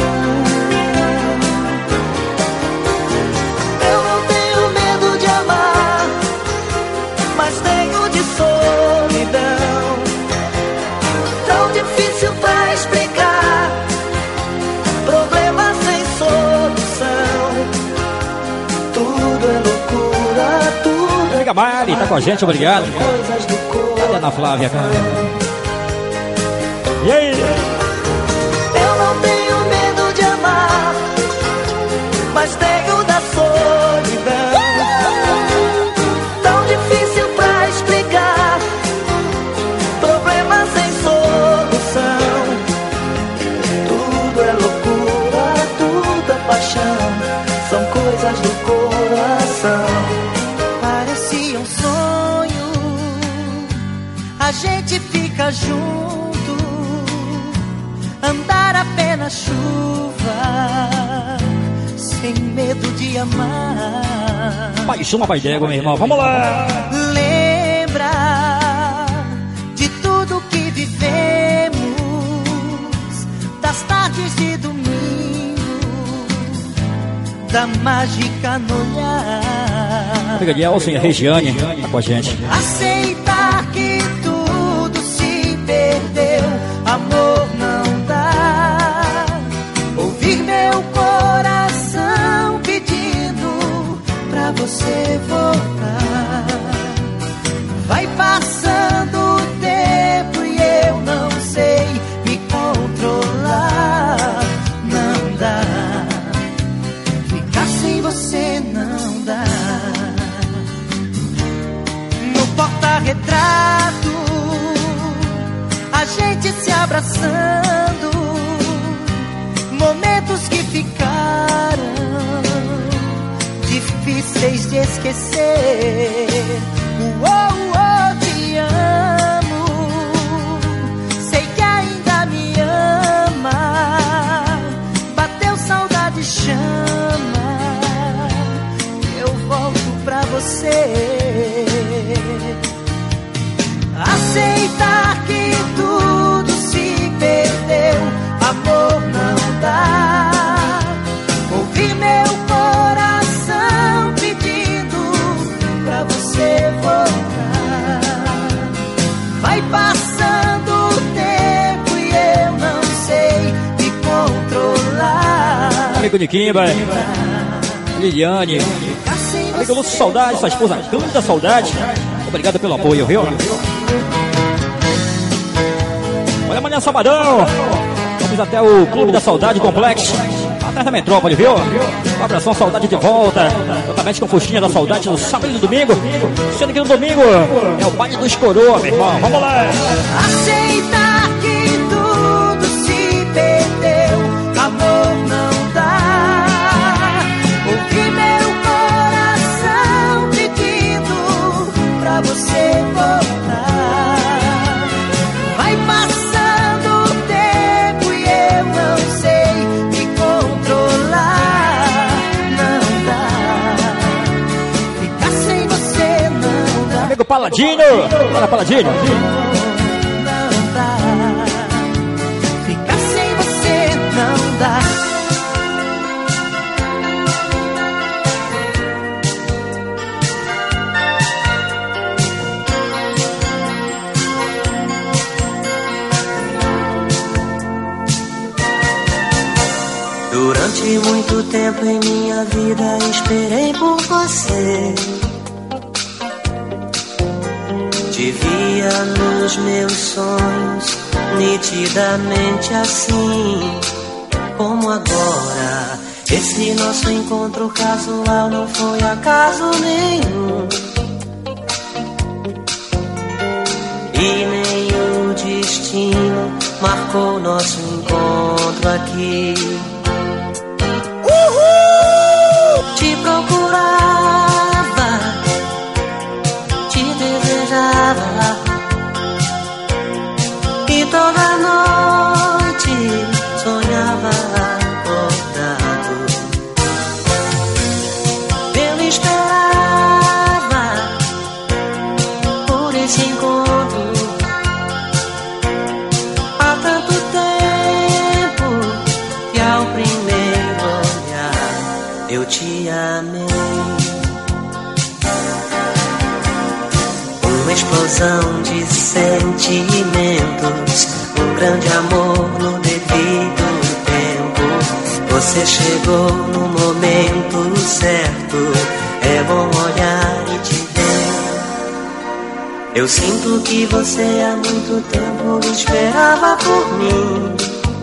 Mas tenho de solidão, tão difícil pra explicar, problema sem solução. Tudo é loucura, tudo é... Amiga Mari, tá com a gente, obrigado. Cadê a Ana Flávia, cara? E aí? Eu não tenho medo de amar, mas tenho da solidão, tão difícil pra explicar, problema sem solução. Tudo é loucura, tudo é paixão, são coisas do coração. Parecia um sonho, a gente fica junto, andar a pé na chuva, sem medo de amar. Paixão, uma paidégua, meu irmão. Vamos lá! Lembra de tudo que vivemos, das tardes de domingo, da mágica no olhar. Amiga de Elson e a Regiane, tá com a gente. Aceitar que tudo se perdeu, amor não dá. Ouvir meu coração pedindo pra você voltar. Vai passando o tempo esquecer. Uou, uou, te amo. Sei que ainda me ama. Bateu saudade, chama. Eu volto pra você. Aceitar que tudo se perdeu, amor não dá. Ouvir meu coração pedindo pra você voltar. Vai passando o tempo e eu não sei me controlar. Amigo de Kimba, Liliane, amigo Lúcio Saudade, sua esposa Cândia Saudade. Obrigado pelo apoio, viu? Olha, amanhã sabadão. Vamos até o Clube da Saudade Complexo, atrás da Metrópole, viu? Um abração, saudade de volta. Totalmente com Fustinha da Saudade no sábado e no domingo. Sendo que no domingo é o baile dos coroa, meu irmão. Vamos lá. Aceitar que tudo se perdeu, amor não dá. Ouvir meu coração pedindo pra você voltar. Vai passando o tempo e eu não sei me controlar. Não dá. Ficar sem você não dá. Amigo Paladino. Bora, Paladino. Não dá. Ficar sem você não dá. Durante muito tempo em minha vida esperei por você. Te via nos meus sonhos, nitidamente assim como agora. Esse nosso encontro casual não foi acaso nenhum, e nem o destino marcou nosso encontro aqui. Te procurava, te desejava, e toda noite sonhava acordado. Eu esperava por esse encontro há tanto tempo, que ao primeiro olhar eu te amei. Uma explosão de sentimentos, um grande amor no devido tempo. Você chegou no momento certo, é bom olhar e te ver. Eu sinto que você há muito tempo esperava por mim.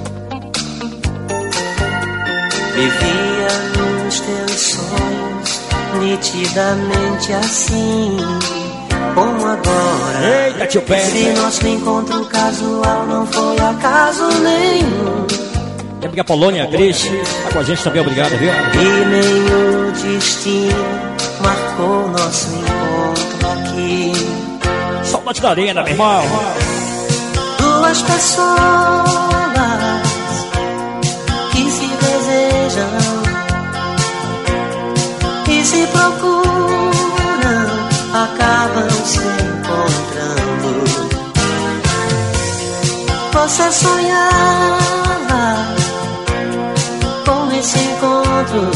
Vivia nos teus sonhos, nitidamente assim como agora. Eita, tio Pé. Esse nosso encontro casual não foi acaso nenhum, É porque a Polônia, a Cris, tá com a gente também, obrigado, viu? e nem o destino marcou nosso encontro aqui. Saudade da arena, meu irmão. Duas pessoas que se desejam e se procuram, acabam se encontrando. Você sonhava com esse encontro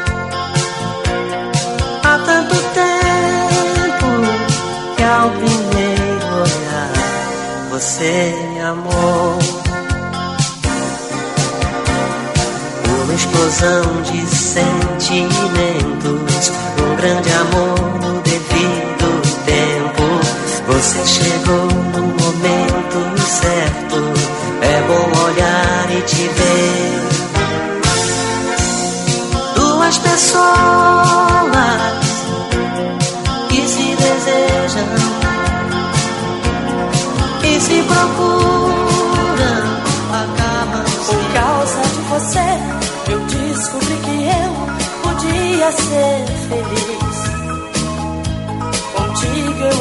há tanto tempo, que ao primeiro olhar você me amou. Uma explosão de sentimentos, um grande amor no devido tempo. Você chegou no momento certo, é bom olhar e te ver. Duas pessoas que se desejam e se procuram, acabam se... Por causa de você, eu descobri que eu podia ser feliz.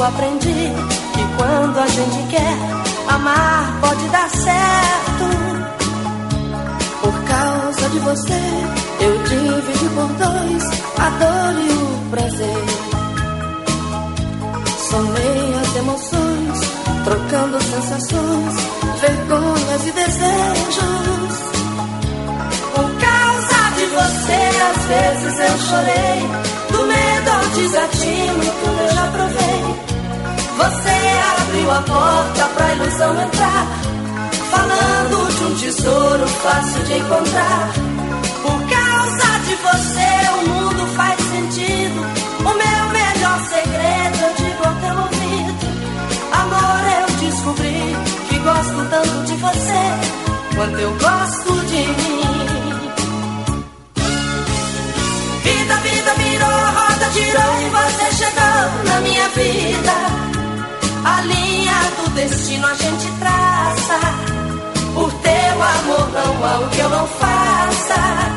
eu aprendi que quando a gente quer, amar pode dar certo. Por causa de você, eu dividi por dois a dor e o prazer. Somei as emoções, trocando sensações, vergonhas e desejos. Por causa de você, às vezes eu chorei, do medo ao desatino, tudo eu já provei. Você abriu a porta pra ilusão entrar, falando de um tesouro fácil de encontrar. Por causa de você, o mundo faz sentido. O meu melhor segredo eu digo ao teu ouvido. Amor, eu descobri que gosto tanto de você quanto eu gosto de mim. Vida, vida virou, a roda girou e você chegou na minha vida. A linha do destino a gente traça. Por teu amor não há o que eu não faça.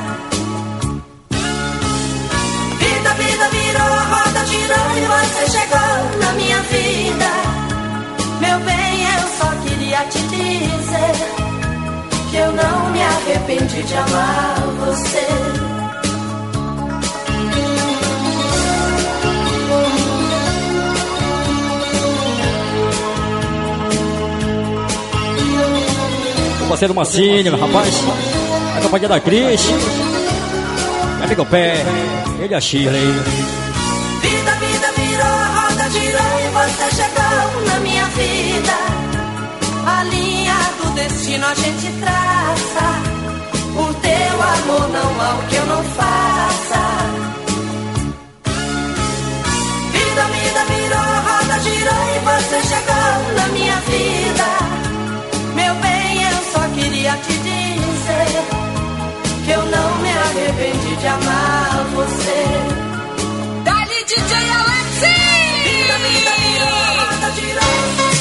Vida, vida virou, a roda girou e você chegou na minha vida. Meu bem, eu só queria te dizer que eu não me arrependi de amar você. O parceiro Mancini, meu rapaz, a companhia da Cris, meu amigo Pé, ele é a Shirley. Vida, vida virou, a roda girou e você chegou na minha vida. A linha do destino a gente traça. Por teu amor não há o que eu não faça. Vida, vida virou, a roda girou e você chegou na minha vida. Meu bem, eu só queria te dizer que eu não me arrependi de amar você. Dali, D J Alexi! Vida, vida virou, a roda girou.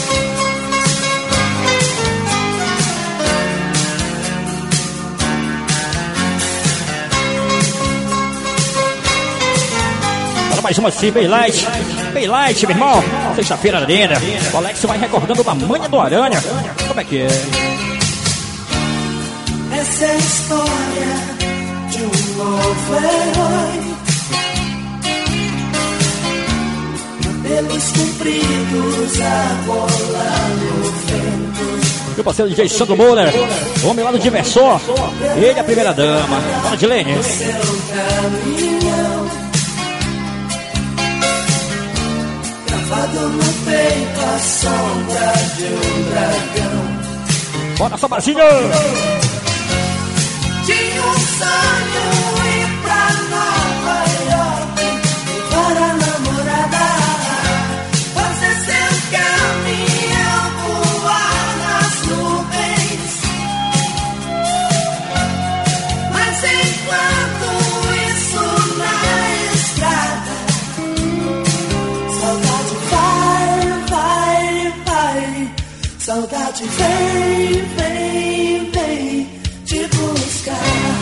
Para mais uma assim, bem light, bem light, meu irmão. Sexta-feira linda. O Alex vai recordando da manha do Aranha. Como é que é? Essa é a história de um novo herói. Cabelos compridos, a bola no vento. Meu parceiro D J Sandro Moura, homem lá do Diversor. Ele é a primeira dama. Fala de Lene. Seu caminhão, gravado no peito a sombra de um dragão. Bora, Sabazinho! Tinha um sonho ir pra Nova York, para a namorada, fazer seu caminhão voar nas nuvens. Mas enquanto isso na estrada, saudade vai, vai, vai. Saudade vem, vem, vem te buscar.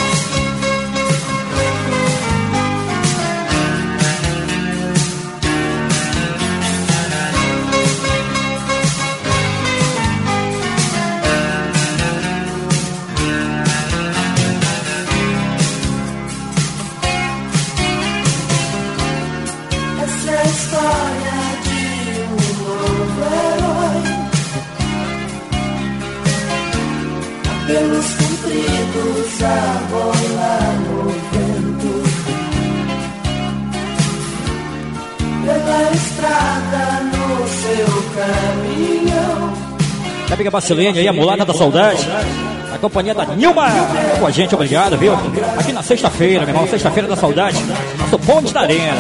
Essa é a história de um novo herói. Cabelos compridos, a bola no vento. Pela estrada no seu caminhão. Minha amiga Bacilene aí, a mulata da saudade. A companhia da Nilma com a gente, obrigado, viu? Aqui na sexta-feira, meu irmão, sexta-feira da saudade. Nosso ponte da arena.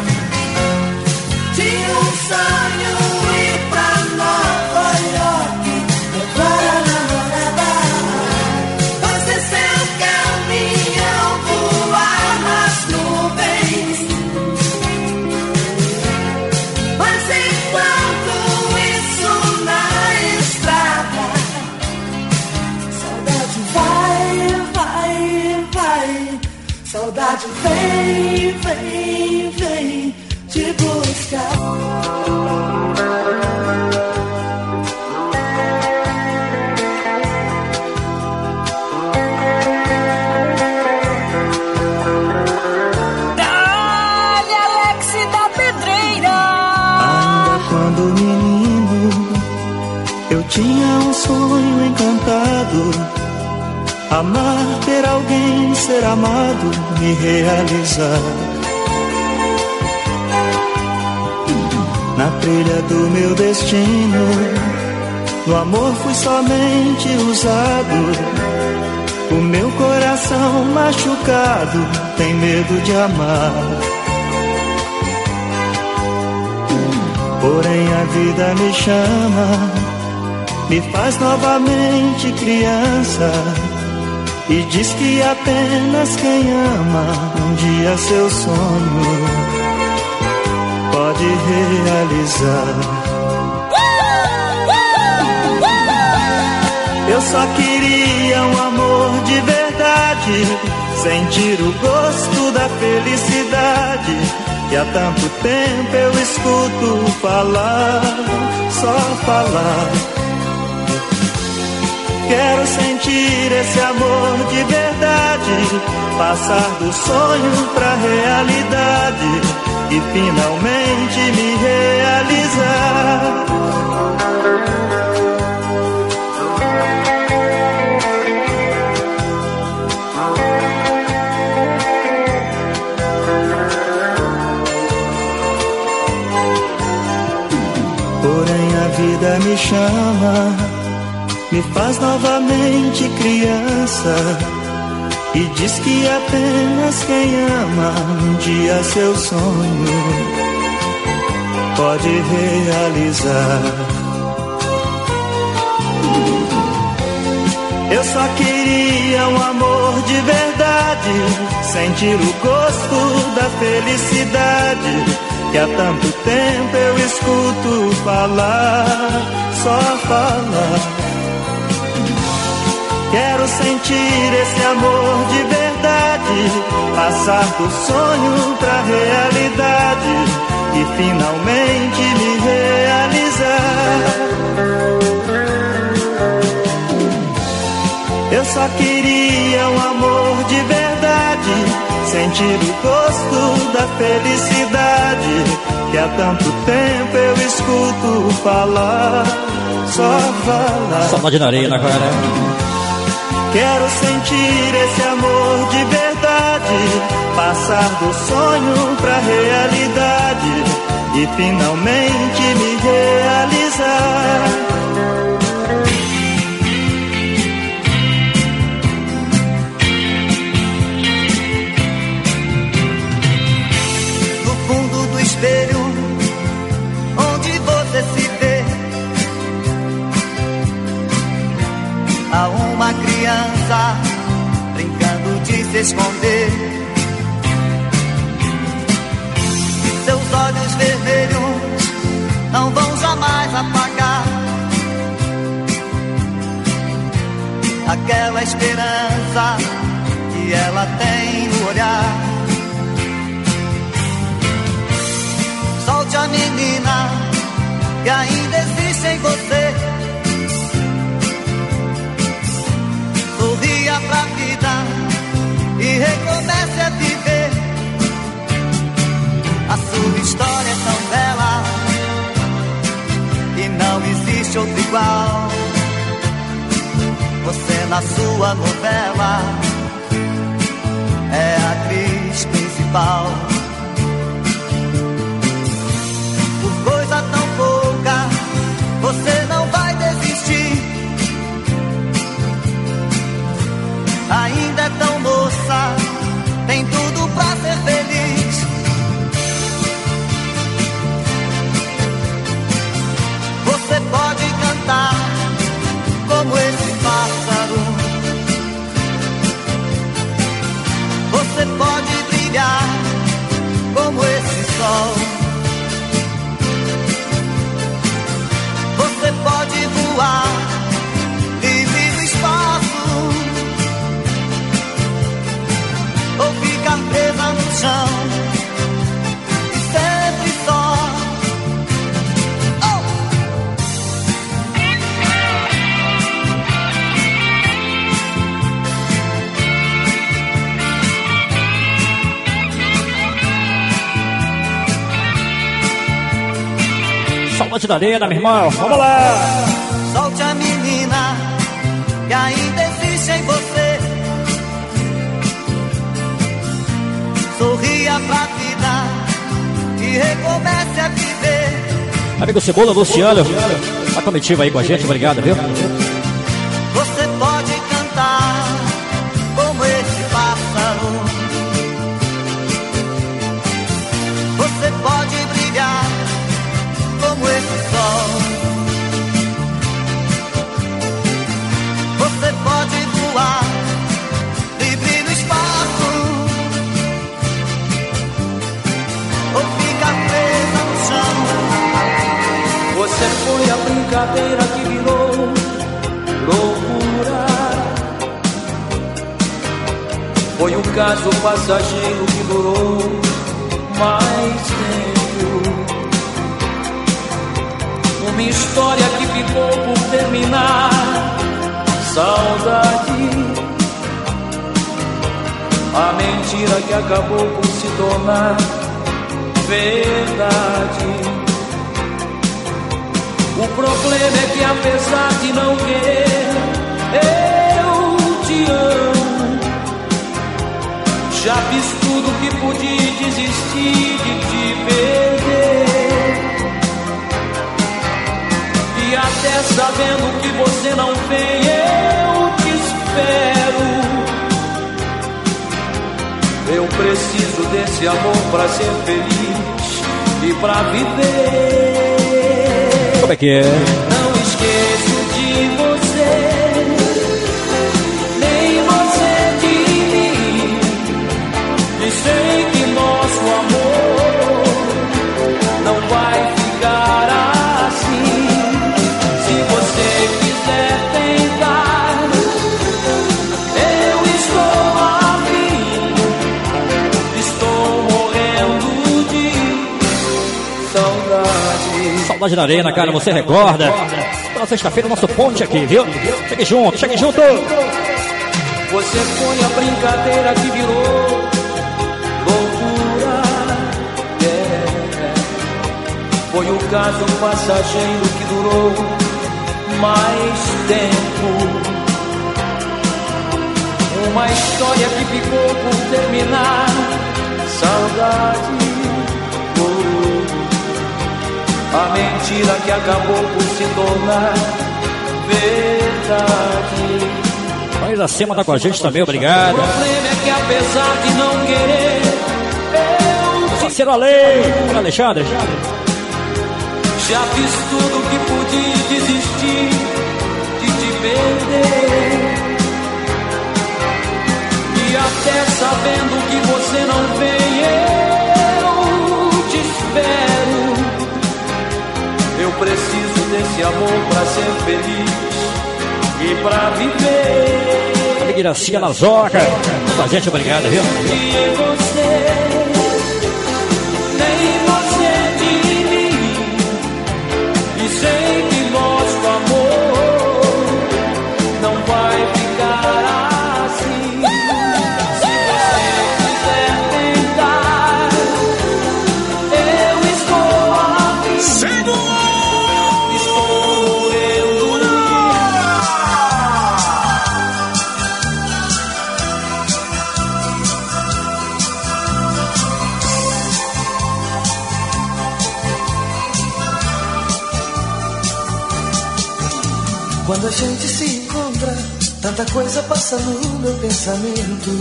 Tinha um sonho ir pra Nova York, para a namorada, fazer seu caminhão voar nas nuvens. Mas enquanto isso na estrada, saudade vai, vai, vai. Saudade vem, vem, vem te buscar. Dale, Alex da Pedreira. Ainda quando menino, eu tinha um sonho encantado. Amar, ter alguém, ser amado, me realizar. Na trilha do meu destino, no amor fui somente usado. O meu coração machucado tem medo de amar. Porém a vida me chama, me faz novamente criança. E diz que apenas quem ama um dia seu sonho pode realizar. Eu só queria um amor de verdade, sentir o gosto da felicidade que há tanto tempo eu escuto falar, só falar. Quero sentir esse amor de verdade, passar do sonho pra realidade e finalmente me realizar. Porém a vida me chama, me faz novamente criança e diz que apenas quem ama um dia seu sonho pode realizar. Eu só queria um amor de verdade, sentir o gosto da felicidade que há tanto tempo eu escuto falar, só falar. Quero sentir esse amor de verdade, passar do sonho pra realidade e finalmente me realizar. Eu só queria um amor de verdade, sentir o gosto da felicidade que há tanto tempo eu escuto falar, só falar. Saudade na areia, agora. Quero sentir esse amor de verdade, passar do sonho pra realidade e finalmente me realizar. No fundo do espelho, onde você se vê, há uma criança brincando de se esconder. Seus olhos vermelhos não vão jamais apagar aquela esperança que ela tem no olhar. Solte a menina que ainda existe em você. Sorria pra vida e recomece a viver. A sua história é tão bela e não existe outro igual. Você na sua novela é a atriz principal. Por coisa tão pouca você não vai desistir. Ainda é tão moça, tem tudo pra ser feliz. Você pode cantar como esse pássaro. Você pode brilhar Saudade da arena, meu irmão. Vamos lá. Solte a menina que ainda existe em você. Sorria pra vida e recomece a viver. Amigo Cebola, Luciano, a comitiva aí com a gente, obrigado, viu? Você pode cantar como esse pássaro. Você pode brilhar como esse sol. Você pode voar livre no espaço, ou ficar presa no chão. Você foi a brincadeira que virou loucura. Foi o caso passageiro que durou mais tempo. Uma história que ficou por terminar. Saudade. A mentira que acabou por se tornar verdade. O problema é que apesar de não querer, eu te amo. Já fiz tudo que pude desistir de te perder. E até sabendo que você não vem, eu te espero. Eu preciso desse amor pra ser feliz e pra viver. Como é que é? Não esqueço de você, nem você de mim. E sei que nosso amor não vai ficar assim. Se você quiser tentar, eu estou a fim. Estou morrendo de saudade. Saudade da arena, cara, você recorda? Na sexta-feira, nosso ponte aqui, viu? Chegue junto, chegue junto! Você foi a brincadeira que virou loucura. É. Foi o caso passageiro que durou mais tempo. Uma história que ficou por terminar. Saudade. A mentira que acabou por se tornar verdade. Mas acima tá com a gente também, obrigado. O problema é que apesar de não querer, eu parceiro Ale, Alexandre. Já fiz tudo que pude desistir de te perder. E até sabendo que você não vem, eu te espero. Eu preciso desse amor pra ser feliz e pra viver. Amiga Iracia Nazoca, com a gente, obrigado, viu? E você, nem você de mim. E sei que nosso amor não vai ficar assim. Se você quiser tentar, eu estou aqui. Segura! Quando a gente se encontra, tanta coisa passa no meu pensamento.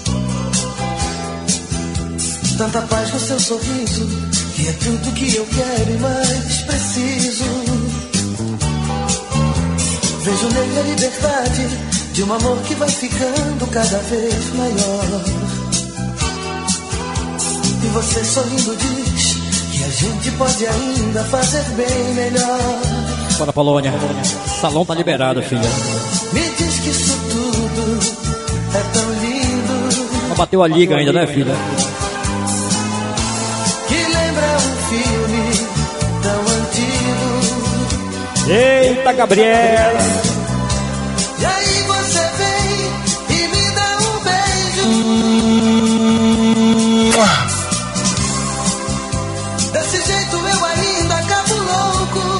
Tanta paz no seu sorriso, que é tudo que eu quero e mais preciso. Vejo nele a liberdade de um amor que vai ficando cada vez maior. E você sorrindo diz que a gente pode ainda fazer bem melhor. Bora, Polônia. Salão tá liberado, filha. Me diz que isso tudo é tão lindo. Não bateu a liga ainda, né, filha? Que lembra um filme tão antigo. Eita, Gabriela. E aí você vem e me dá um beijo. Desse jeito eu ainda acabo louco.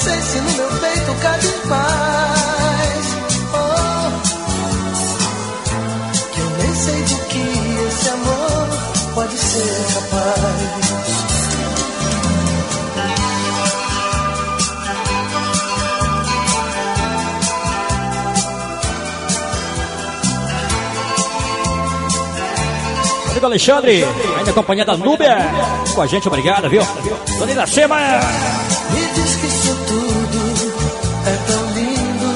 sei se no meu peito cabe paz. Oh, que eu nem sei do que esse amor pode ser capaz. Amigo Alexandre, ainda acompanhado da Núbia, com a gente, obrigado, viu? Dona Iracema. Me diz que isso tudo é tão lindo,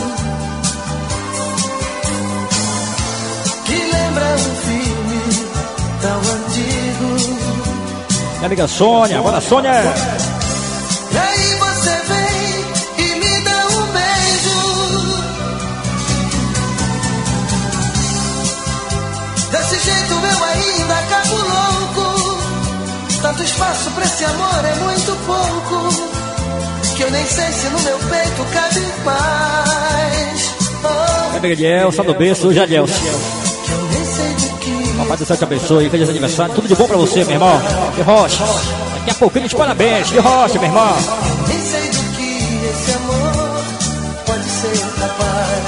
que lembra um filme tão antigo. Minha amiga Sônia, agora Sônia. E aí você vem e me dá um beijo. Desse jeito eu ainda acabo louco. Tanto espaço pra esse amor é muito pouco, que eu nem sei se no meu peito cabe paz. Oh, minha amiga Gelson do berço, já Gelson. Papai do céu te abençoe, feliz aniversário, tudo de bom pra você, meu irmão. De Rocha, daqui a pouquinho de parabéns, de Rocha, meu irmão. Nem sei do que esse amor pode ser capaz.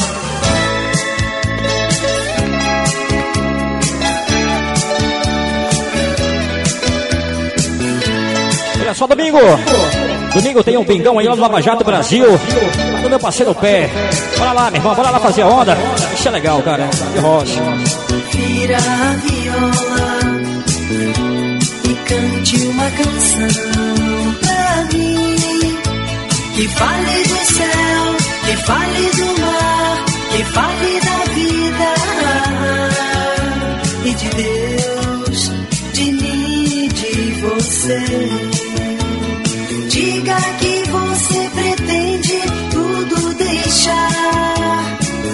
Olha só, domingo. Domingo tem um pingão aí lá no Lava Jato Brasil, lá do meu parceiro Pé. Bora lá, meu irmão, bora lá fazer a onda. Isso é legal, cara. De Rocha. Vira a viola e cante uma canção pra mim, que fale do céu, que fale do mar, que fale da vida e de Deus, de mim e de você. Diga que você pretende tudo deixar,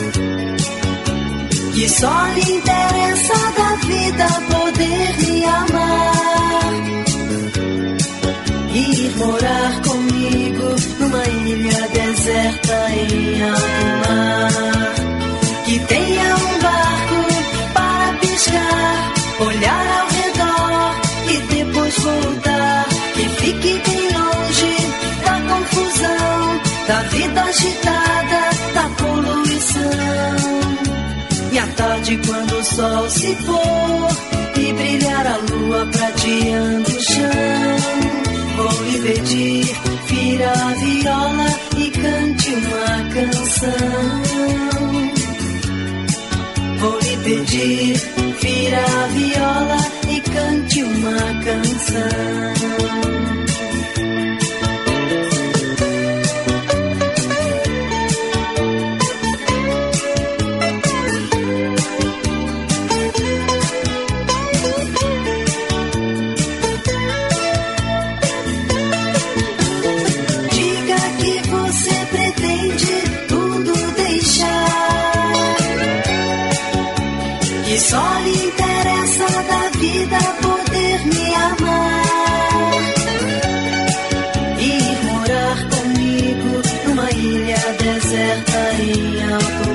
que só lhe interessa da vida poder me amar, ir morar comigo numa ilha deserta em alto mar, que tenha um barco para pescar, olhar ao redor e depois voltar, que fique bem longe da confusão, da vida agitada, da poluição. E à tarde, quando o sol se pôr e brilhar a lua prateando o chão, vou lhe pedir, vira a viola e cante uma canção. Vou lhe pedir, vira a viola e cante uma canção. Só lhe interessa da vida poder me amar, ir morar comigo numa ilha deserta em alto